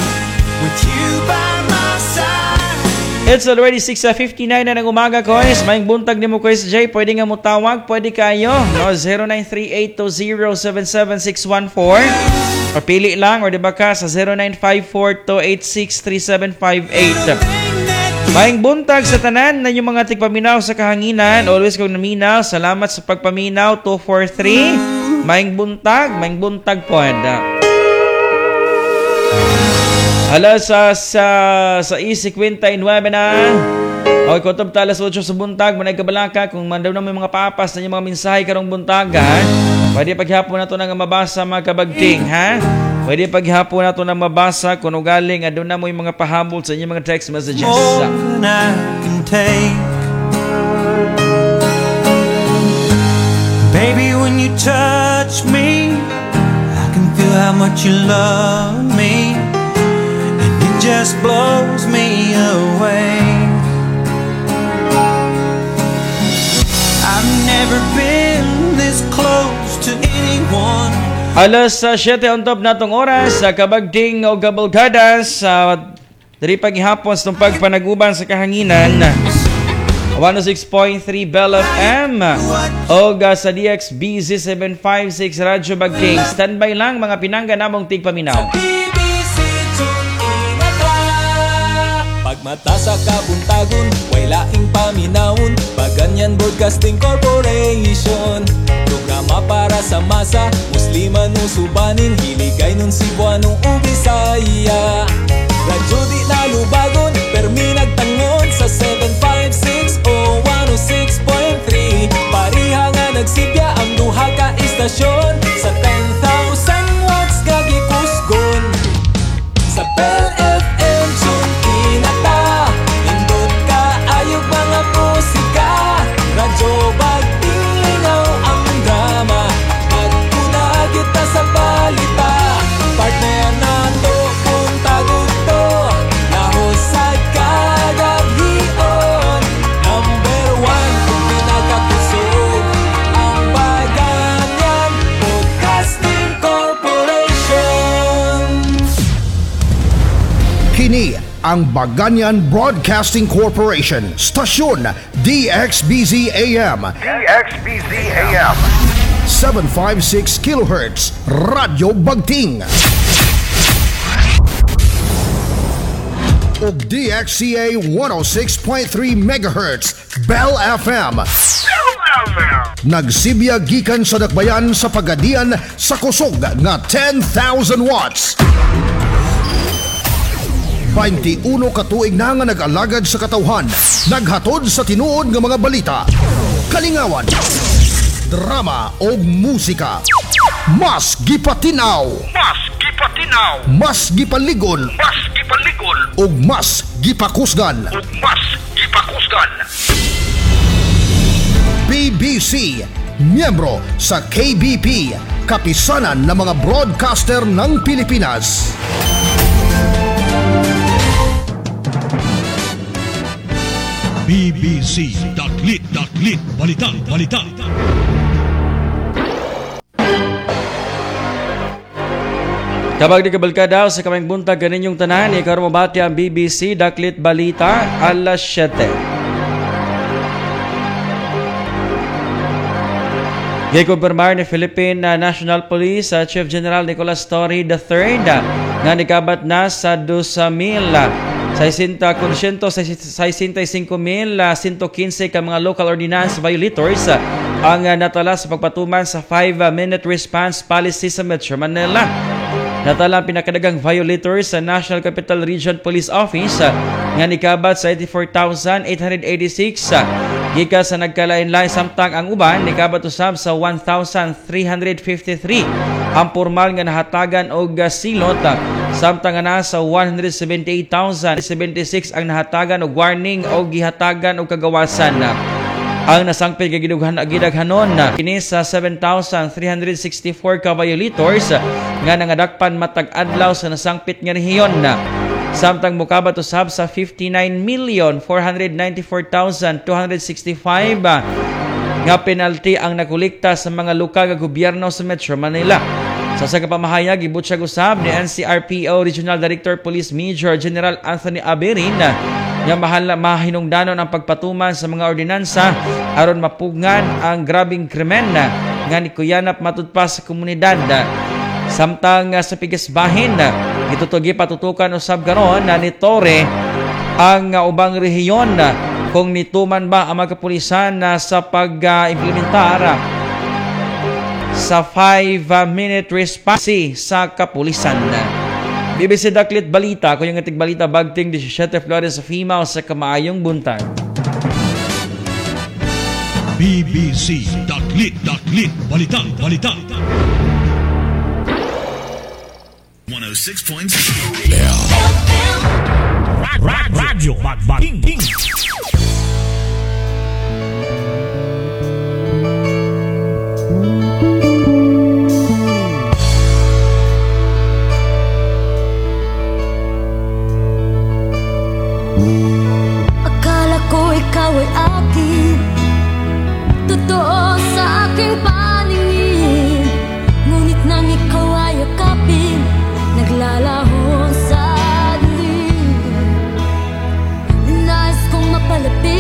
[SPEAKER 4] It's already six fifty-nine na ng umaga, guys. Maing buntag ni mo, Kuya J. Pwede nga mo tawag, pwede kayo. No, zero nine three eight two zero seven seven six one four. Papili lang, or diba ka, sa zero nine five four two eight six three seven five eight. Maing buntag sa tanan na yung mga tigpaminaw sa kahanginan. Always kong naminaw. Salamat sa pagpaminaw. two four three. Maing buntag. Maing buntag po. Hala sa sa sa I fifty-nine na. Okay, kutob ta alas otso sa buntag, manay kabalaka kung mandaw na may mga papas na yung mga mensahe karong buntag, ha? Pwede paghapon na to nang mabasa mga kabagting, ha? Pwede paghapon na to nang mabasa kung ugaling adun na mo yung mga pahabol sa inyong mga text messages.
[SPEAKER 1] More than I can take. Baby, when you touch me, I can feel how much you love me. Just blows me away. I've never been this close to anyone.
[SPEAKER 4] Alas sa siyete on top natong oras sa kabagding o kabalgadas sa diri paghihapon sa pagpanaguban sa kahanginan. one oh six point three Bell F M o sa D X B Z seven five six Radyo Bagking. Standby lang mga pinangga namong tigpaminaw.
[SPEAKER 3] Pagmata sa kabuntagon, way laing paminawon. Paganyan Broadcasting Corporation. Programa para sa masa, Musliman o subanin, hiligay nun Cebuano o Bisaya. Radyo di nalubagon, permi nagtangon sa seven five six o one oh six point three. Pariha nga nagsibya ang duha ka istasyon sa ten thousand watts kagikusgon. Sa Bell F M tune inata, indot ka ayog mga musika. Radyo Bagting linaw ang drama, magkuna kita sa balita. Partner na to kung taguto, nahusay kagabhion. Number one kung pinakakusog, ang Baganyan Broadcasting Corporation.
[SPEAKER 5] Kini ang Baganyan Broadcasting Corporation, stasyon D X B Z A M.
[SPEAKER 22] D X B Z A M.
[SPEAKER 5] seven five six kilohertz, Radyo Bagting. O D X C A one oh six point three megahertz, Bell F M. Nagsibya gikan sa dakbayan sa pagadian sa kusog nga ten thousand watts. twenty-one katuig na nga nag-alagad sa katawhan, naghatod sa tinuod nga mga balita, kalingawan, drama o musika. Mas gipatinaw,
[SPEAKER 22] Mas gipatinaw,
[SPEAKER 5] mas gipaligon,
[SPEAKER 22] mas gipaligon,
[SPEAKER 5] ug mas gipakusgan.
[SPEAKER 22] ug mas gipakusgan.
[SPEAKER 5] B B C, miyembro sa K B P, kapisanan ng mga broadcaster ng Pilipinas.
[SPEAKER 11] B B C Daklit Daklit Balita Balita.
[SPEAKER 4] Kabag di kabalkadaw sa kaming buntag kaninyong tanan, ikaw mabati ang B B C Daklit Balita alas siyete. Gikumpirmar ni Philippine National Police uh, Chief General Nicolas Torre the third uh, nga nikabat na sa two mil sesenta konsyento sesenta y cinco mil one hundred fifteen ka mga local ordinance violators uh, ang uh, natala sa pagpatuman sa five minute response policy sa Metro Manila. Natala ang pinakadagang violators sa National Capital Region Police Office uh, nga nikabat sa eighty-four thousand eight hundred eighty-six uh, gika sa nagkalain-lain, samtang ang uban nikabat usab sa one thousand three hundred fifty-three ang formal nga nahatagan og uh, silot uh, samtang na sa one hundred seventy-eight thousand seventy-six ang nahatagan og warning o gihatagan og kagawasan. Ang nasangpit kay gidaghanon kini sa seven thousand three hundred sixty-four ka violators nga nangadakpan matag adlaw sa nasangpit nga rehiyon. Samtang mukabat usab sa fifty-nine million four hundred ninety-four thousand two hundred sixty-five nga penalty ang nakolekta sa mga lokal nga gobyerno sa Metro Manila. Sa sa kapamahayag, gibutyag usab ni N C R P O Regional Director Police Major General Anthony Aberin nga mahal mahinungdanon ang pagpatuman sa mga ordinansa aron mapugngan ang grabing krimen nga nikuyanap matud pa sa komunidad. Samtang sa pigasbahin, itutugi patutukan usab karon na ni Torre ang ubang rehiyon kung nituman ba ang mga kapulisan sa pag-implementar uh, sa five minute response sa kapulisan. B B C Daklit Balita, kung yung ating balita bagting seventeen Flores sa female sa kamaayong buntag.
[SPEAKER 11] B B C Daklit Daklit Balita Balita
[SPEAKER 9] one oh six point six
[SPEAKER 11] Radyo Magbating.
[SPEAKER 8] Akala ko ikaw ay akin, totoo sa aking paningin. Ngunit nang ikaw ay yakapin, naglalaho sa dilim. Nais kong mapalapit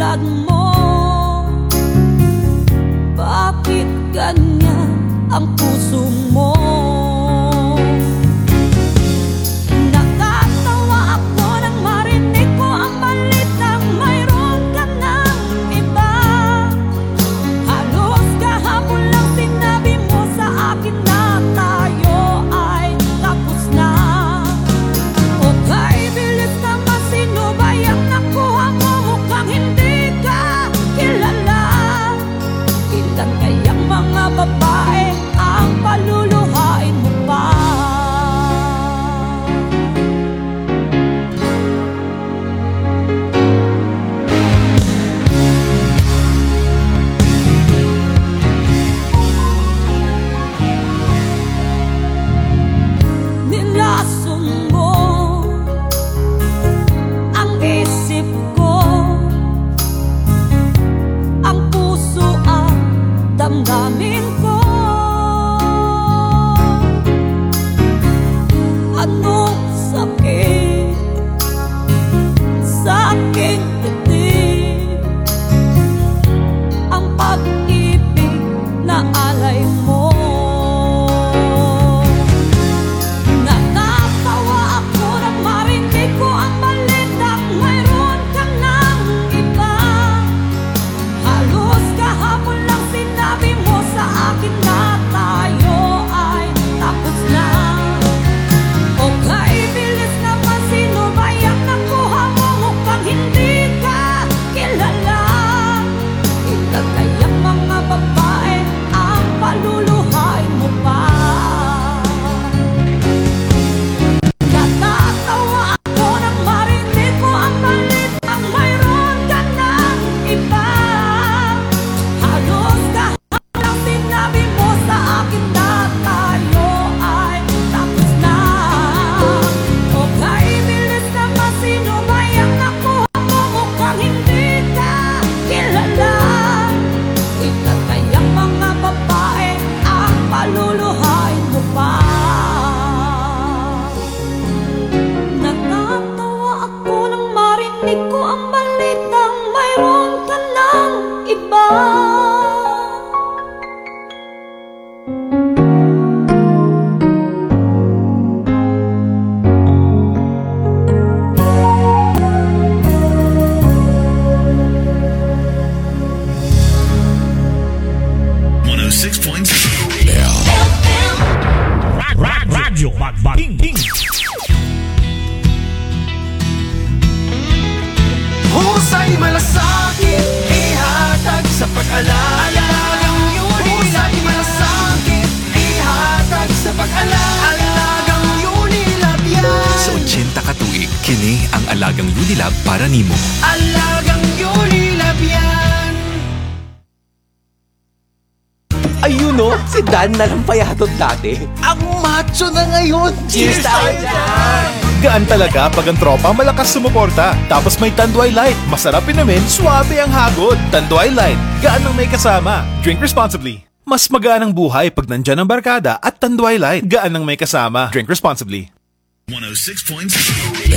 [SPEAKER 8] edad mo. Bakit ganyan ang puso mo? Nakatawa ako nang marinig ko ang balitang mayroon ka ng iba. Halos kahapon lang sinabi mo sa akin na tayo ay tapos na. Okay, bilis naman, sino ba yung nakuha mo? Mukhang hindi ka kilala. Ilan kayang mga babae ang paluluhain mo pa? Nilason mo ang isip ko, ang puso at damdamin ko. Anong sakit sa aking titig, ang pag-ibig na alay mo. Nakatawa ako nang marinig ko ang balitang mayroon ka ng iba. Halos kahapon lang sinabi mo sa akin na tayo ay tapos na. Okay, bilis naman, sino ba yung nakuha mo? Mukhang hindi ka kilala. Ilan kayang mga babae ang paluluhain mo pa? Natatawa ako nang marinig ko ang balitang mayroon ka ng iba. Halos kahapon lang sinabi mo sa akin na tayo ay tapos na. Okay, bilis naman, sino ba yung nakuha mo? Mukhang hindi ka kilala. Ilan kayang mga babae ang paluluhain mo pa? Natatawa ako nang marinig ko ang balitang mayroon ka ng iba.
[SPEAKER 9] one oh six point seven.
[SPEAKER 11] Radyo Magbating.
[SPEAKER 6] Husay malasakit, ihatag sa pag-alala. Husay malasakit, ihatag sa pag-alala. Alagang Unilab yan.
[SPEAKER 12] Sa ochenta ka tuig, kini ang alagang Unilab para nimo.
[SPEAKER 6] Alagang Unilab yan.
[SPEAKER 7] Ayun no, si Dan na lang payatot dati. Ang macho na ngayon. Cheers tayo dyan!
[SPEAKER 17] Gaan talaga pag ang tropa malakas sumuporta. Tapos may Tanduay Light. Masarap inumin, suwabe ang hagod. Tanduay Light, gaan ang may kasama. Drink responsibly. Mas magaan ang buhay pag nandyan ang barkada at Tanduay Light. Gaan ang may kasama. Drink responsibly.
[SPEAKER 9] one oh six point seven.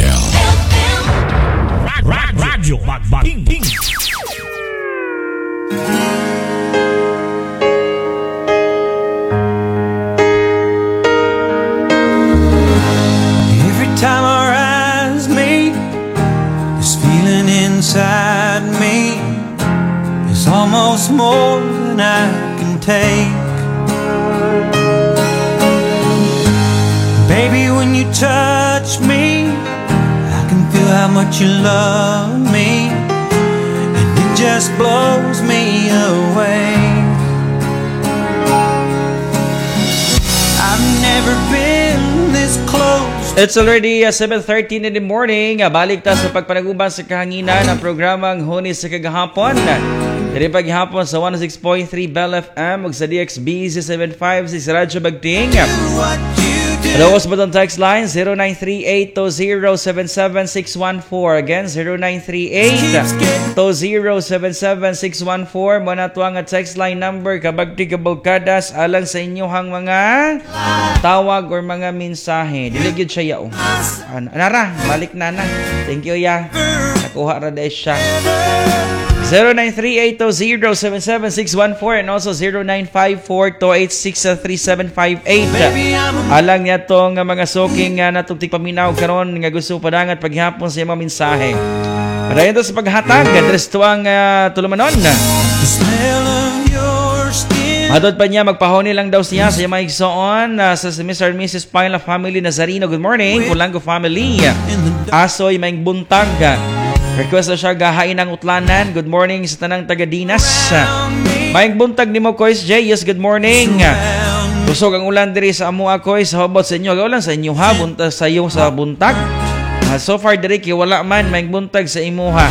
[SPEAKER 11] Radyo Magbating.
[SPEAKER 1] Every time our eyes meet, this feeling inside me is almost more than I can take. Baby, when you touch me, I can feel how much you love me, and it just blows me away. I've never been this close.
[SPEAKER 4] It's already uh, seven thirteen in the morning. Uh, balik ta sa pagpanaguban sa kahanginan ng programang Huni sa Kagahapon. Diri paghapon sa one oh six point three Bell F M ug sa D X B Z seven five six Radyo Bagting. Hello, sa batang text line zero nine three eight two zero seven seven six one four. Again, zero nine three eight two zero seven seven six one four. Muna ito ang text line number kabagti kabalkadas alang sa inyong mga tawag or mga mensahe. Diligid siya yaw. An- Anara, balik na na. Thank you ya. Nakuha ra dahil siya. zero nine three eight two zero seven seven six one four and also zero nine five four two eight six three seven five eight. Alang niya tong mga soking uh, natugtik paminaw karon nga gusto padangat paghapon sa mga mensahe. Padayon to sa paghatag, address to ang uh, tulumanon. Matod pa niya, magpahoni lang daw siya sa mga igsoon uh, sa Mister and Missus Paila family Nazarino. Good morning, Pulango family. Asoy, maing buntag. Request na siya gahain ang utlanan. Good morning sa tanang taga-Dinas. Maing buntag ni mo, Kois J. Yes, good morning. Kusog ang ulan diri sa amua, Kois. How about sa inyo? Gawlan sa inyo ha, buntag sa iyo sa buntag. Uh, so far, diri, wala man, maing buntag sa imuha.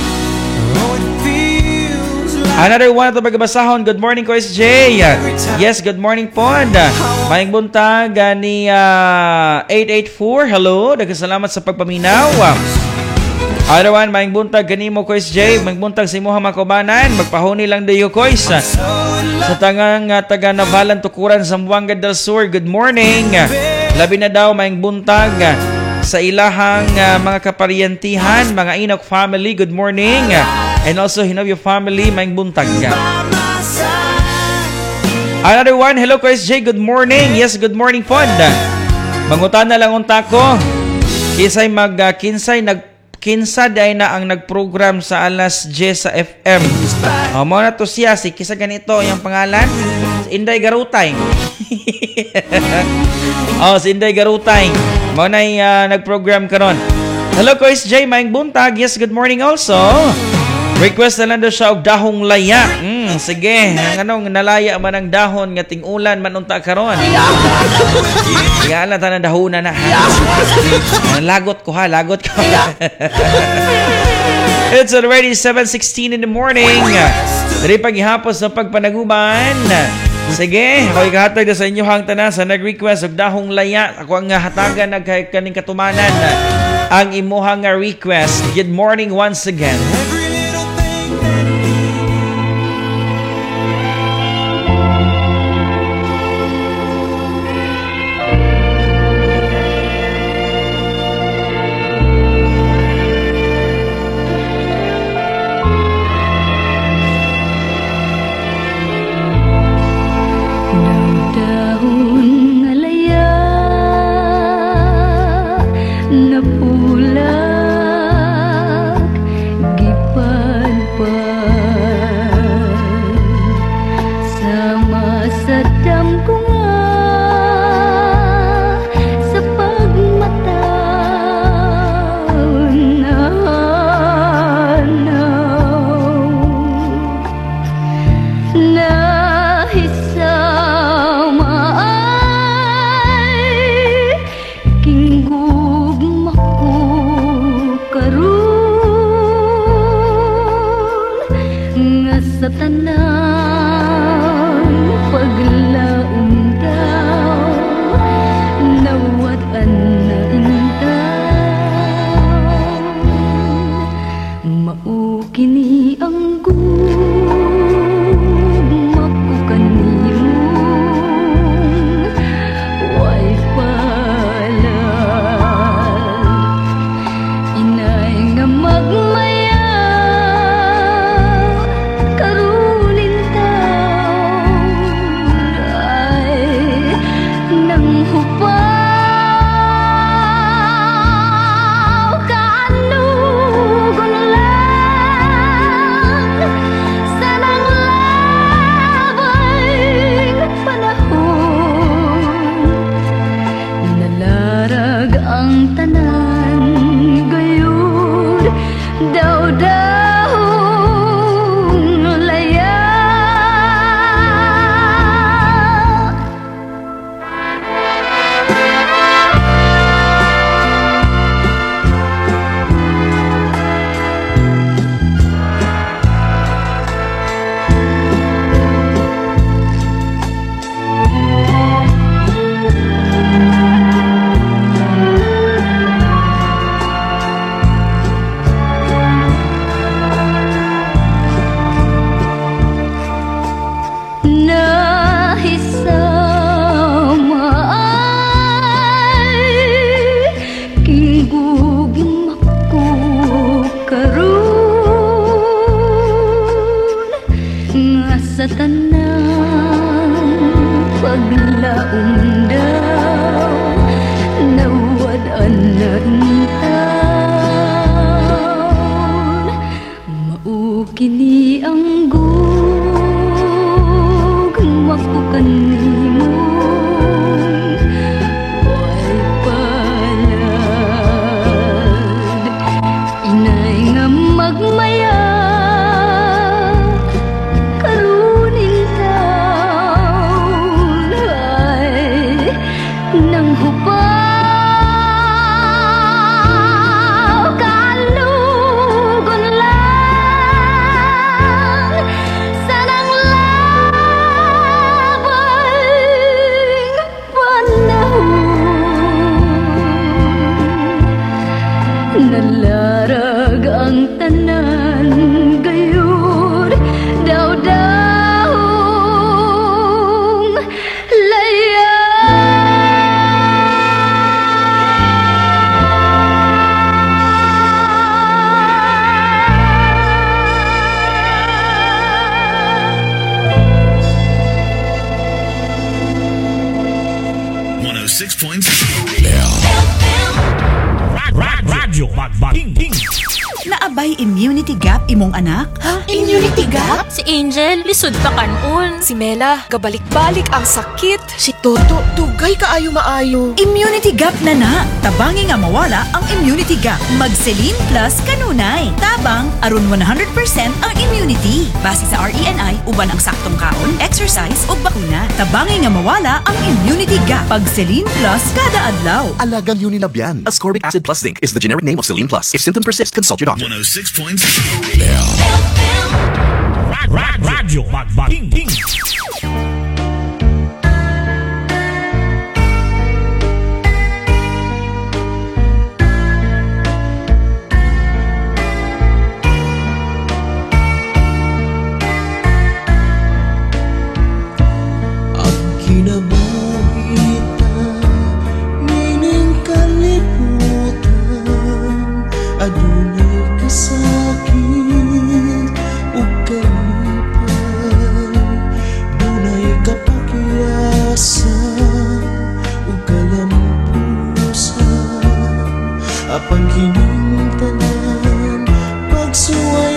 [SPEAKER 4] Another one ito magbasahon. Good morning, Kois J. Yes, good morning, Pond. Maing buntag uh, ni uh, eight eight four. Hello, nagkasalamat sa pagpaminaw. Other one, maing buntag kanimo, Kois J. Maing buntag sa imuha makubanan. Magpahuni lang dayo, Kois. Sa tangang uh, taga Navalan Tukuran, Zamboanga del Sur. Good morning. Labi na daw, maing buntag sa ilahang uh, mga kapariantihan, mga Inok family. Good morning. And also, Hinobyo family, maing buntag ka. Another one, hello, Kois J. Good morning. Yes, good morning, Pond. Mangutan na lang unta ko. Kisay mag, uh, kinsay, nag, kinsa day na ang nag-program sa alas J sa F M. O, mo na to siya. Si kisa ganito, yung pangalan. Inday Garutay. Oh, si Inday Garutay. Mo na uh, nag-program karon. Hello, Kois J. Maing buntag. Yes, good morning also. Request na lang daw siya og dahong laya. Mm, sige, ang anong nalaya man ang dahon nga ting-ulan man unta karon. Kaya ala ta na dahuna na. Lagot ko ha, lagot ko. It's already seven sixteen in the morning. Diri paghihapon sa pagpanaguban. Sige, ako'y kahatag na sa inyo hang tanan sa nag-request og dahong laya. Ako ang hatagan nagkaning katumanan ang imuhang request. Good morning once again.
[SPEAKER 10] sa tanang paglaong daw nawadaan na intaw maukini ang gugma ko kanimo way palad inay nga magmaya karuning taon ay nang hupaw kalugon lang sanang labang panahon nalarag ang tanan gayon daw-dawong laya.
[SPEAKER 9] one oh six point six.
[SPEAKER 11] Radyo Bagbating Ting.
[SPEAKER 18] Naabay immunity gap imong anak?
[SPEAKER 19] Ha? Immunity gap?
[SPEAKER 20] Si Angel, lisod pa kanon.
[SPEAKER 19] Si Mela, gabalik-balik ang sakit. Si Toto, dugay kaayo maayo.
[SPEAKER 18] Immunity gap na na. Tabangi nga mawala ang immunity gap. Magselin Plus kanunay. Tabang aron one hundred percent ang immunity. Base sa R E N I, uban ang saktong kaon, exercise o bakuna. Tabangi nga mawala ang immunity gap. Pagselin Plus kada adlaw.
[SPEAKER 14] Alagang Unilab yan. Ascorbic acid plus zinc is the generic name of Celine Plus. If symptoms persist, consult your doctor.
[SPEAKER 9] one oh six point six.
[SPEAKER 11] Radyo Bagbating Ting.
[SPEAKER 1] Kinabuhita, nining kalibutan, adunay kasakit ug kalipay, dunay kapakyasan ug kalampusan, apan kining tanan pagsuway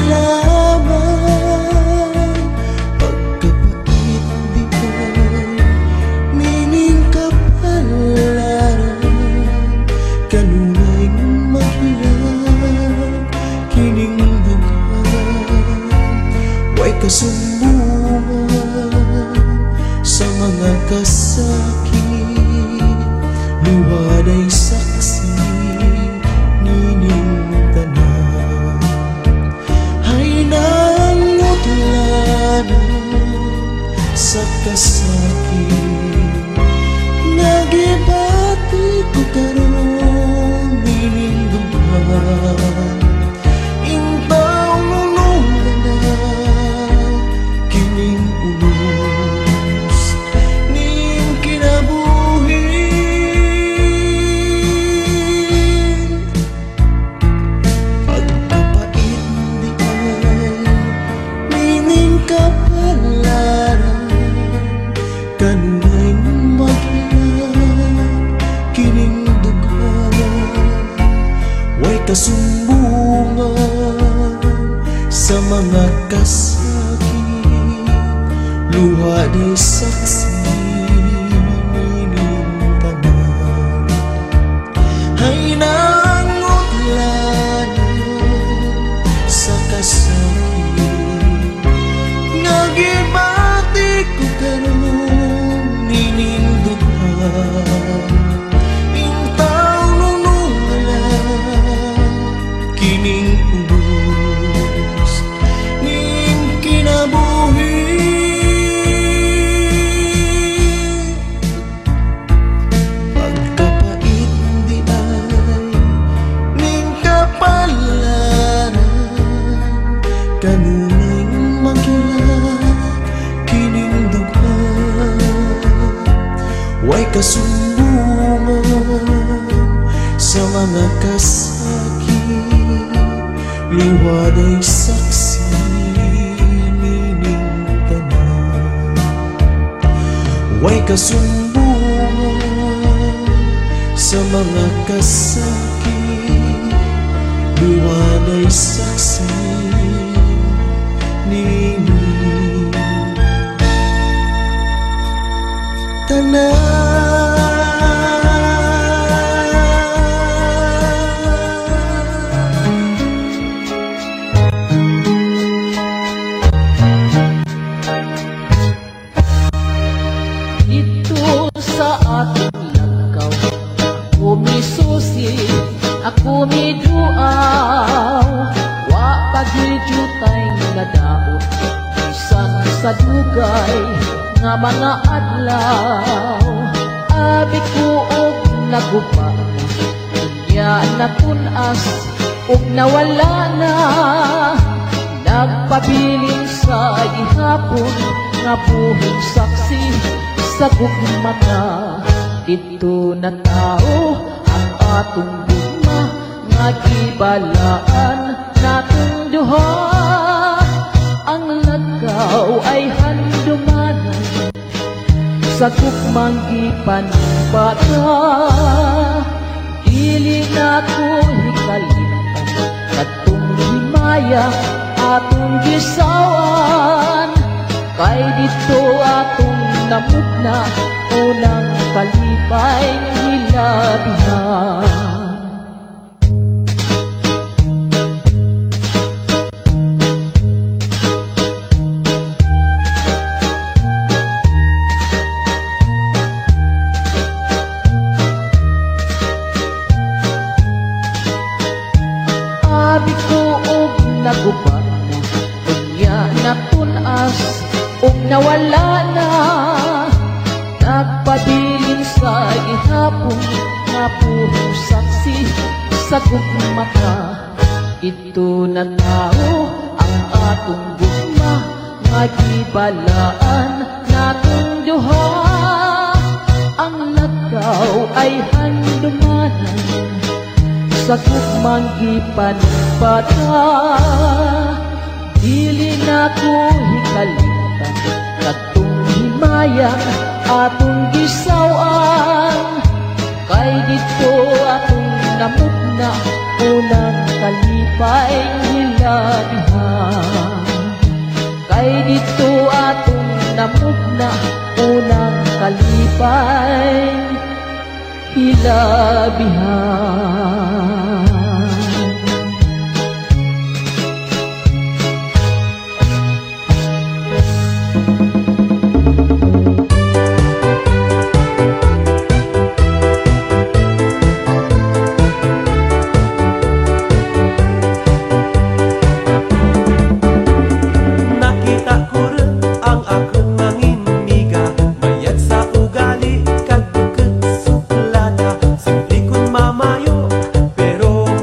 [SPEAKER 1] lamang, pagkapait di kay nining kapalaran, kanunay maghilang kining dugan, way kasumbuhan sa mga kasakit, luwaday saksi nining tanan, ay nangutlanan sa kasakit, nagibati ko karon nining dugan, intaw nunungan na kining ulos ning kinabuhin, pagpapait di ay nining kapalaran, kanunay maghilang kining dugan, way kasumbungan sa mga kasakit, luha day saksi nining tanan, ay nangutlanan sa kasakit, nagibati ko karon nining dugan, intaw nunungalan kining ulos ning kinabuhin, pagkapait di ay ning kapalaran, kanunay maghilang kining dugan, way kasumbungan sa mga kasakit, luwaday saksi nining tanan.
[SPEAKER 6] kasumbong sa mga kasakit, luwanay saksi nini.
[SPEAKER 2] Dito sa ating lagaw, ako may susi, ako may duaw. Wa pagidutay nga daot, isan sa dugay nga mga adlaw. Abi ko og nagupa, dunya na tunas og nawala na. Nagpabiling sa ihapon nga buhing saksi sa gugmata. Dito na tao ang atong gugma, nga gibalaan natong duha. Ang lagaw ay handumanan sa gugmang gipanbata. Dili na ko hikalitan katong himaya atong gisawan. Kay dito atong namugna, unang kalipay ng hilabihan. Abi ko og naguba na, unya na tunas og nawala na. Nagpabilin sa ihapon nga puhong saksi sa gugmata. Ito na tao ang atong gugma, nga gibalaan natong duha. Ang lagaw ay handumanan sa gugmang gipanbata. Dili na ko hikalitan katong himayang atong gisawan. Kay dito atong namugna, unang kalipay hilabihan. Kay dito atong namugna, unang kalipay hilabihan.
[SPEAKER 6] Pero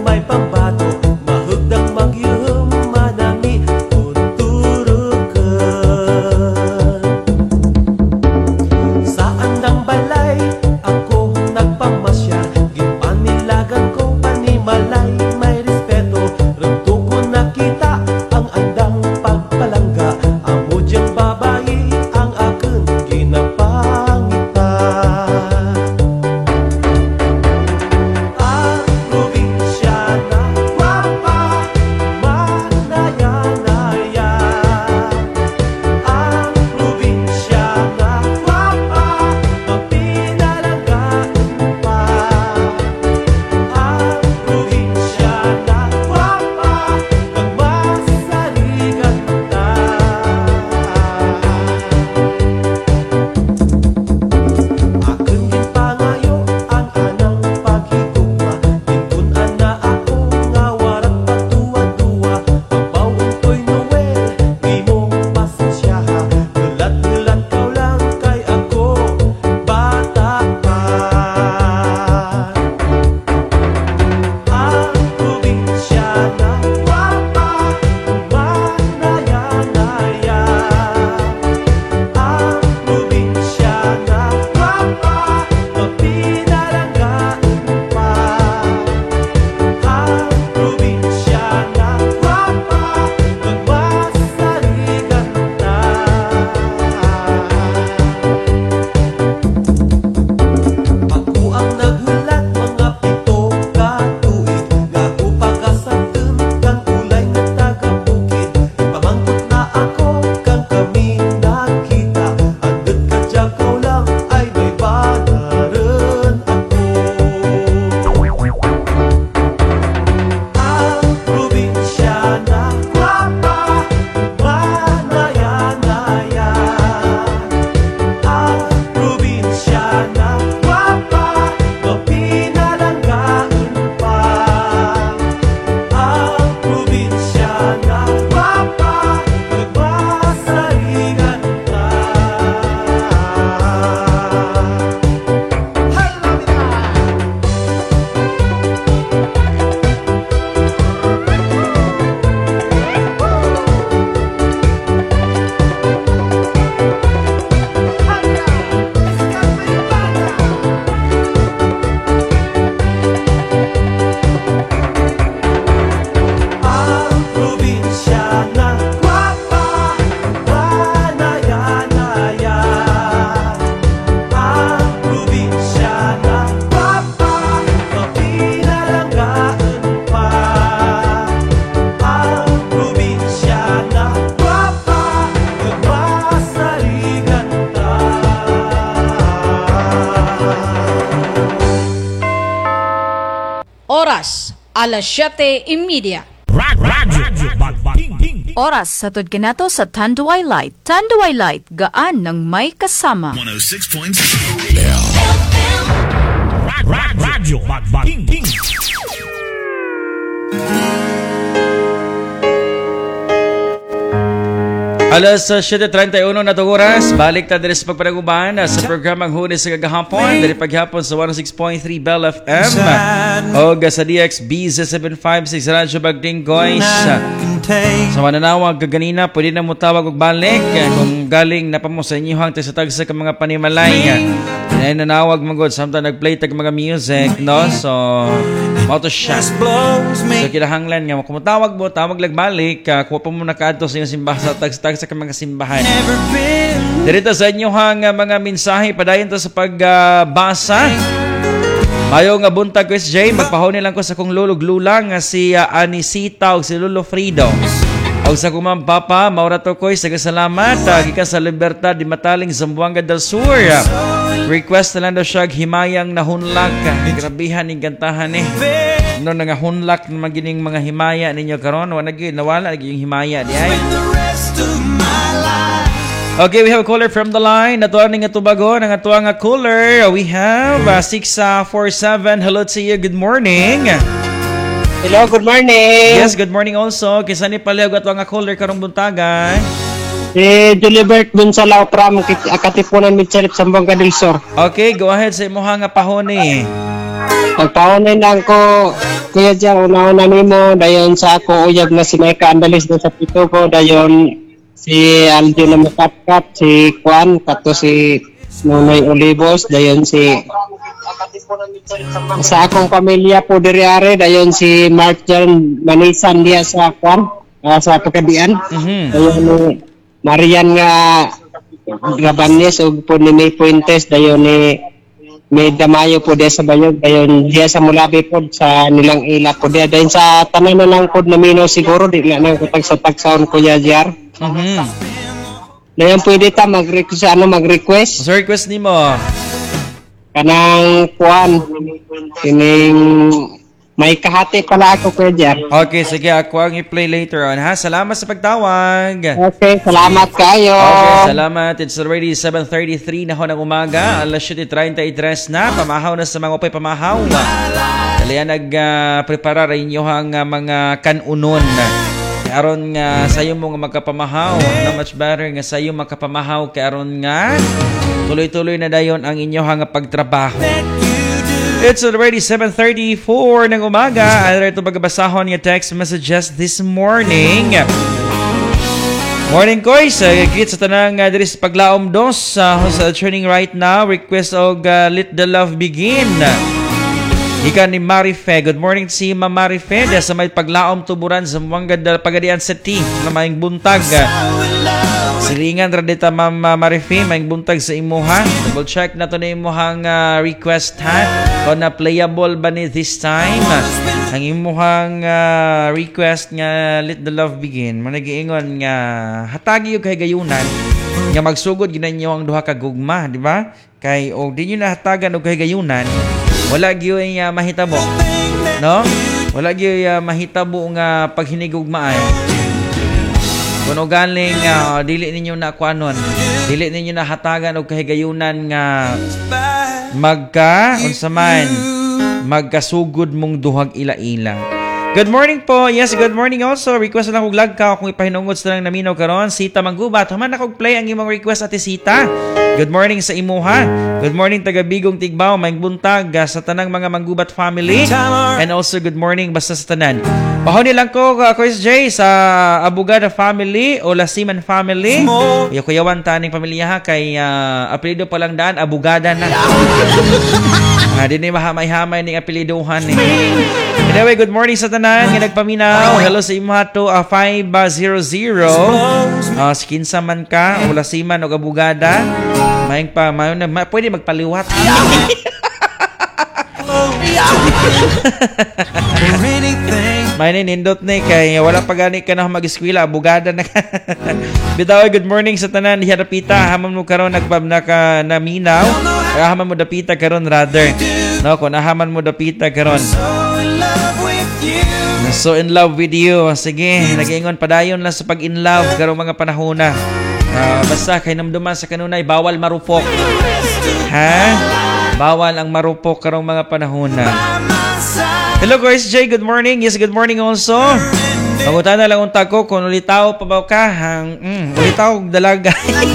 [SPEAKER 16] alas siyete trenta. Oras sa Tudkinato sa Tanduay Light. Tanduay Light, gaan ng may kasama.
[SPEAKER 9] one oh six point six.
[SPEAKER 11] Radyo Bagbagting.
[SPEAKER 4] Alas siyete trenta y uno na itong oras, balik ta din sa pagpanaguban sa programang Hunes sa Gagahapon, dari paghapon sa one oh six point three Bell F M o sa D X B Z seven five six Radyo Bagding guys. Sa mananawag kaganina, pwede na mo tawag og balik kung galing na pa mo sa inyong tagsa-tagsa ka mga panimalay. Ay nanawag mo god, samtang nag-play tag mga music, no? So, auto siya. So, kinahanglan nga, kung tawag mo, tawag lang balik, uh, kuha pa mo na kaadto sa inyong simbahan, sa tagsa-tagsa ka mga simbahan. Dito sa inyong uh, mga mensahe, padayon to sa pagbasa. Uh, Mayo nga buntag ko S J, magpahon lang ko sa kong lulog-lula nga si uh, Anisita o si Lolo Frido. O sa kumang papa, maura to ko'y sagasalamat, uh, gikan sa Libertad di Mataling, Zamboanga del Sur. Request na lang daw siya himayang nahunlak. Grabihan ni gantahan eh. No nga hunlak na magining mga himaya ninyo karon, wala gyud nawala gyud yung himaya di ay. Okay, we have a caller from the line. Natuwa ning atubago ng atuwa nga caller. We have uh, six four seven. Hello to you. Good morning.
[SPEAKER 15] Hello, good morning.
[SPEAKER 4] Yes, good morning also. Kisa ni palihog atuwa nga caller karong buntagan.
[SPEAKER 15] Si Julibert Gonzalo from Katipunan Mitchelip, Zamboanga del Sur.
[SPEAKER 4] Okay, go ahead sa imuha nga pahoni.
[SPEAKER 15] Pagpahonin lang ko, Kuya Jar, una-una nimo, dayon sa ako uyab na si Micah Andalis na sa pito ko, dayon si Aljo na Makatkat, si Juan, kato si Nunoy Olivos, dayon si sa akong pamilya po diriare, dayon si Mark Jan Manisan diya sa Juan, uh, sa Pagkadian. Mm-hmm. Dayon ni Marian nga Grabanes o po ni May Puentes, dayon ni May Damayo po diya sa Bayog, dayon diya sa Mulabi po sa nilang ila po diya, dayon sa tanan na lang po namino siguro di na nang kutag sa tagsaon Kuya Jar. Mm-hmm. Dayon pwede ta mag-request ano mag-request.
[SPEAKER 4] So request nimo
[SPEAKER 15] kanang kuan kining may kahati pala ako Kuya Jar.
[SPEAKER 4] Okay, sige ako ang i-play later on ha. Salamat sa pagtawag.
[SPEAKER 15] Okay, salamat kayo.
[SPEAKER 4] Okay, salamat. It's already seven thirty-three na ho ng umaga. Alas siyete treinta y tres na. Pamahaw na sa mga upay pamahaw. Kaya nag-prepara uh, rin nyo ang uh, mga kanunon. Karon nga sayo mo nga magkapamahaw. Na much better nga sayo magkapamahaw. Karon nga tuloy-tuloy na dayon ang inyong pagtrabaho. It's already seven thirty-four ng umaga. Ano ito magbasahon yung text messages this morning. Morning, Koy. Sa kit sa tanang uh, diri sa paglaom dos uh, sa training right now. Request og uh, Let the Love Begin. Ika ni Marife. Good morning si Ma'am Marife. Dahil sa may paglaom tuburan sa mga Pagadian City na maing buntag. Silingan radita Ma'am Marife, maing buntag sa imuha. Double check na to na imuhang uh, request ha. Kung na playable ba ni this time. Ang imuhang uh, request nga Let the Love Begin. Managiingon nga hatagi yung kay gayunan. Nga magsugod ginanyo ang duha ka gugma, di ba? Kay o di nyo nahatagan og kay gayunan. Wala gyud uh, mahitabo. No? Wala gyud uh, mahitabo nga paghinigugmaan. Kuno galing uh, dili ninyo na kuanon. Dili ninyo na hatagan og kahigayunan nga magka unsa man magkasugod mong duhag ila-ila. Good morning po. Yes, good morning also. Request lang og lag ka kung ipahinungod sa lang naminaw karon. Sita Manggubat. Human ako play ang imong request ate Sita. Good morning sa imuha. Good morning taga Bigong Tigbaw, maing buntag sa tanang mga Manggubat family. And also good morning basta sa tanan. Pahoni lang ko uh, Chris J sa Abugada family o Lasiman family. Iyo kuyawan taning pamilya ha kay uh, apelyido pa lang daan Abugada na. Ah, di ni mahamay-hamay ning apelyiduhan ni. Anyway, good morning sa tanan nga nagpaminaw. Hello sa imo to uh, five hundred. Uh, skinsa man ka o Lasiman o Abugada. Maing pa mayon na ma, pwede magpaliwat. May nindot ni kay wala pa gani ka na mag-eskwela, abugada na ka. Bitaw, good morning sa tanan diha dapita, hamon mo karon nagpab na ka naminaw. Kaya hamon mo dapita karon rather. No, kun haman mo dapita karon. So in love with you. Sige, nag-iingon padayon lang sa pag-in love karong mga panahon na. Uh, basta kay namduman sa kanunay bawal marupok. Ha? Bawal ang marupok karong mga panahon na. Hello guys, Jay, good morning. Yes, good morning also. Pangutan na lang unta ko kung ulitaw pa ba ka hang mm, ulitaw dalaga.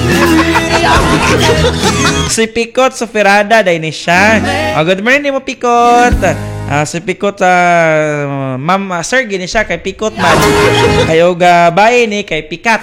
[SPEAKER 4] Si Pikot sa Ferrada dai ni siya. Oh, good morning mo Pikot. Uh, si Pikot uh, ma'am uh, sir gini siya kay Pikot man. Kayo ga bae ni kay Pikat.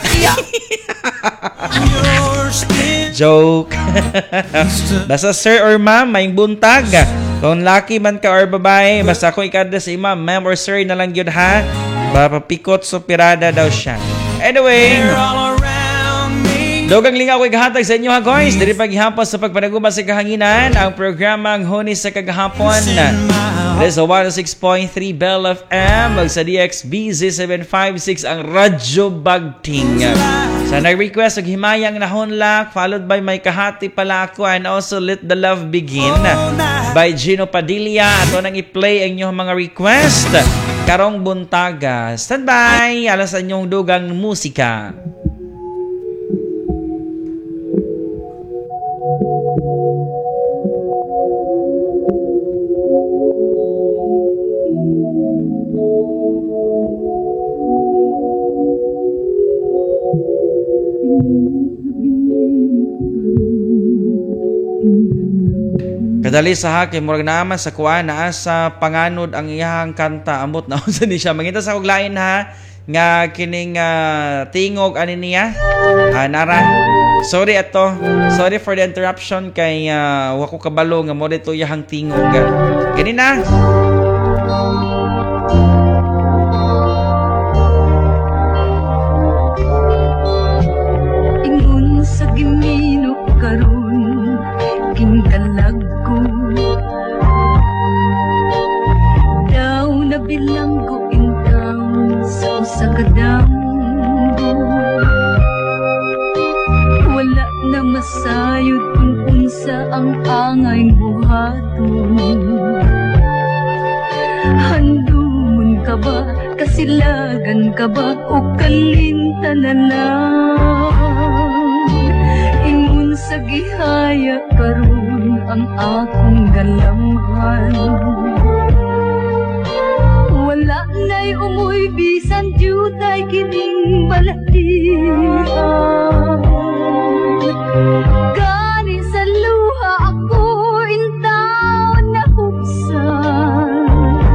[SPEAKER 4] Joke. Basta sir or ma'am may buntag. Kung lucky man ka or babae, basta kung ikada si ma'am, ma'am or sir na lang yun ha. Papapikot so pirada daw siya. Anyway, dogang lingaw ko igahatag sa inyo ha guys. Dili paghihapon sa pagpanaguma sa kahanginan ang programang Huni sa Kagahapon. This is one oh six point three Bell F M mag sa D X B Z seven five six ang Radyo Bagting. Sa nag-request og himayang nahonlak followed by May Kahati pala ako and also Let the Love Begin by Gino Padilla. Ato nang i-play ang inyong mga request karong buntaga. Standby alas sa inyong dugang musika. Kadali sa haki, murag naaman sa kuan naa sa panganod ang iyang kanta amot na unsa ni siya. Mangita sa kog lain ha nga kining uh, tingog ani niya. Ah, nara. Sorry ato. Sorry for the interruption kay uh, wa ko kabalo nga mo dito iyang tingog. Kini na.
[SPEAKER 10] Ingon sa gimino karon kinkalag ko daw na bilanggo intaw sa usa ka damgo wala na masayod kung unsa ang angay buhaton handumon ka ba kasilagan ka ba o kalinta na lang sa gihaya karon ang akong galamhan wala na'y umuy bisan juday kining balatian gani sa luha ako intaw na huksan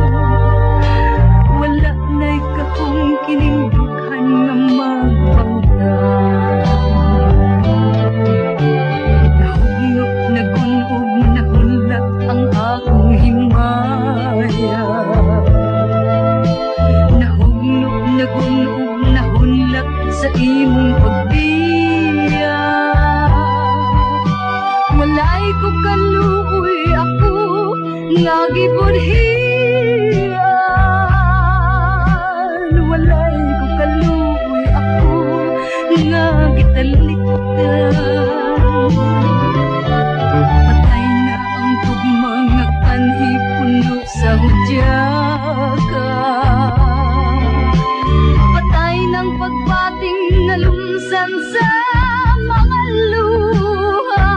[SPEAKER 10] wala na'y kakong kining dughan nga magpangtan ang akong himaya nahugnok nagunog nahunlak sa imong pagbiya walay ko kaluoy ako nga gibudhian walay ko kaluoy ako nga gitalikdan puno sa hudyaka patay ng pagbating na lumsan sa mga luha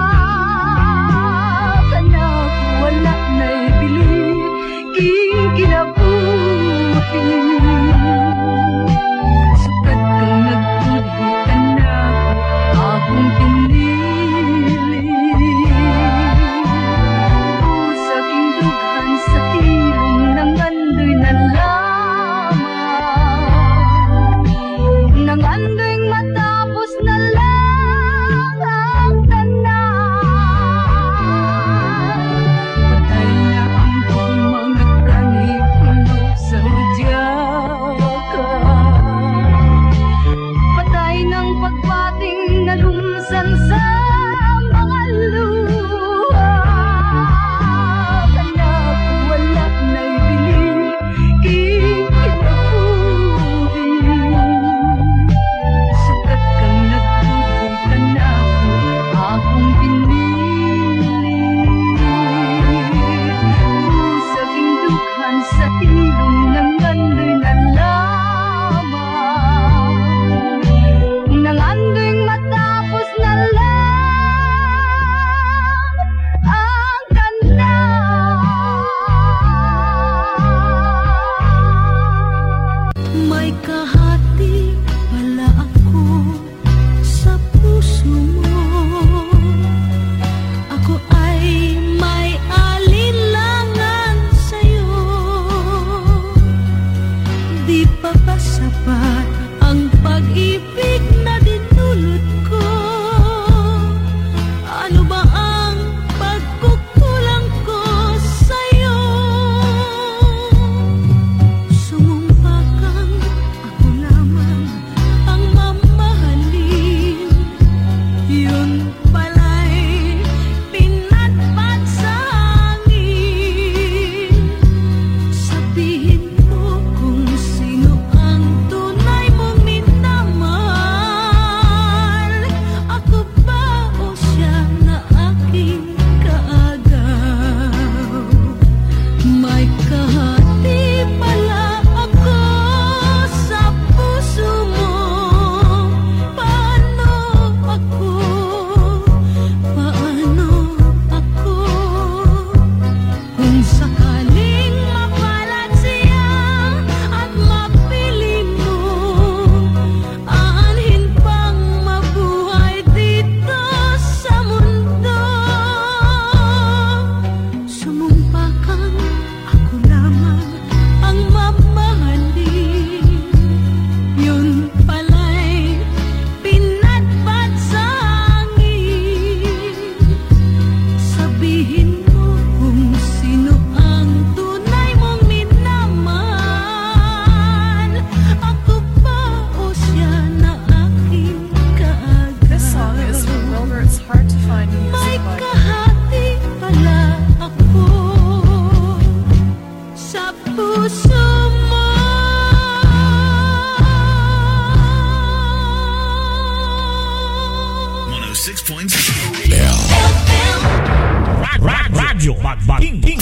[SPEAKER 10] kanak wala na'y bili king kinabuhi sukat kang nagtubo kanak akong pinili sa tilong ng andoy na lamang nang andoy matapos na lang ang tanan patay na ang mga kanipulo sa hudyaka patay ng pagbating na lumsan sa mga luha wala na'y bili king kinabuhi sukat kang nagtubong ka na akong pinili sa king dughan sa tilong ng
[SPEAKER 9] six point two.
[SPEAKER 11] Radyo Magbating.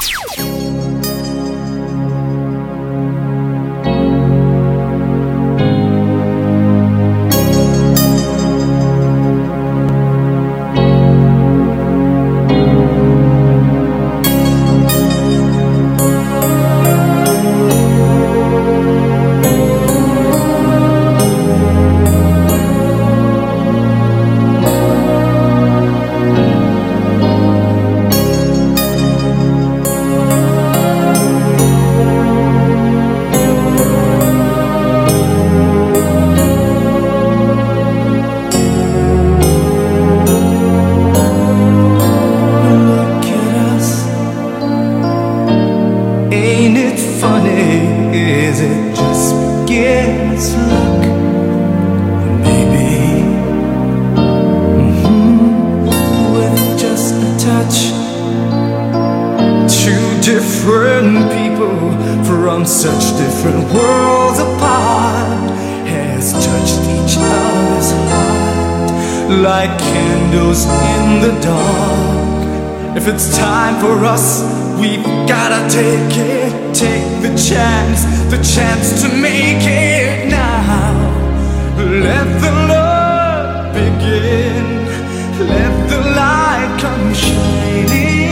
[SPEAKER 1] different people from such different worlds apart has touched each other's heart like candles in the dark. If it's time for us, we've gotta take it, take the chance, the chance to make it now. Let the love begin, let the light come shining.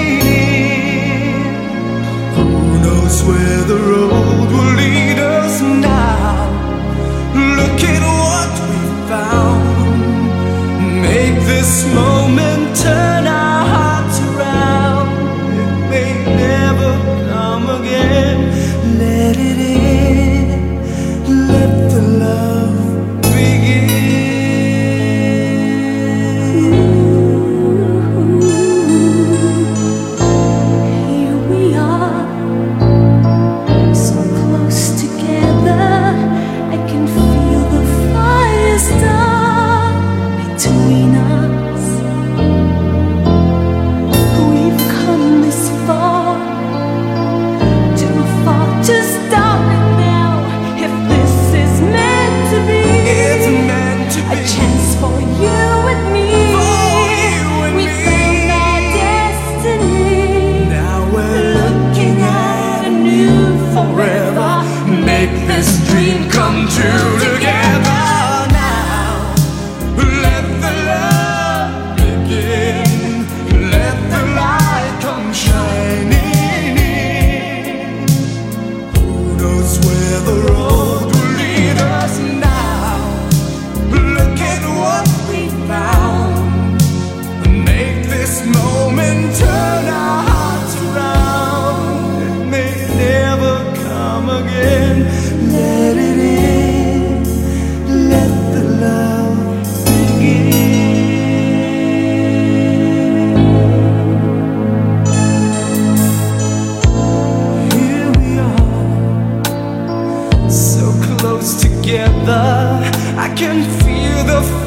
[SPEAKER 1] Who knows where the road will lead us now? Look at what we found. Make this moment turn our hearts around. It may never come again. Let it in, let the love
[SPEAKER 8] Here we are, so close together. I can feel the fire start between us. We've come this far, too far to stop it now. If this is meant to be,
[SPEAKER 1] it's meant to be.
[SPEAKER 8] A chance for you and me. We found our destiny.
[SPEAKER 1] Now we're
[SPEAKER 8] looking at a new
[SPEAKER 1] forever. Make this dream come true together now. Let the love begin. Let the light come shining in. Who knows where the road will lead us now? Look at what we found. Make this moment turn our hearts around. It may never come again. Let it in, let the love begin. Here we are, so close together. I can feel the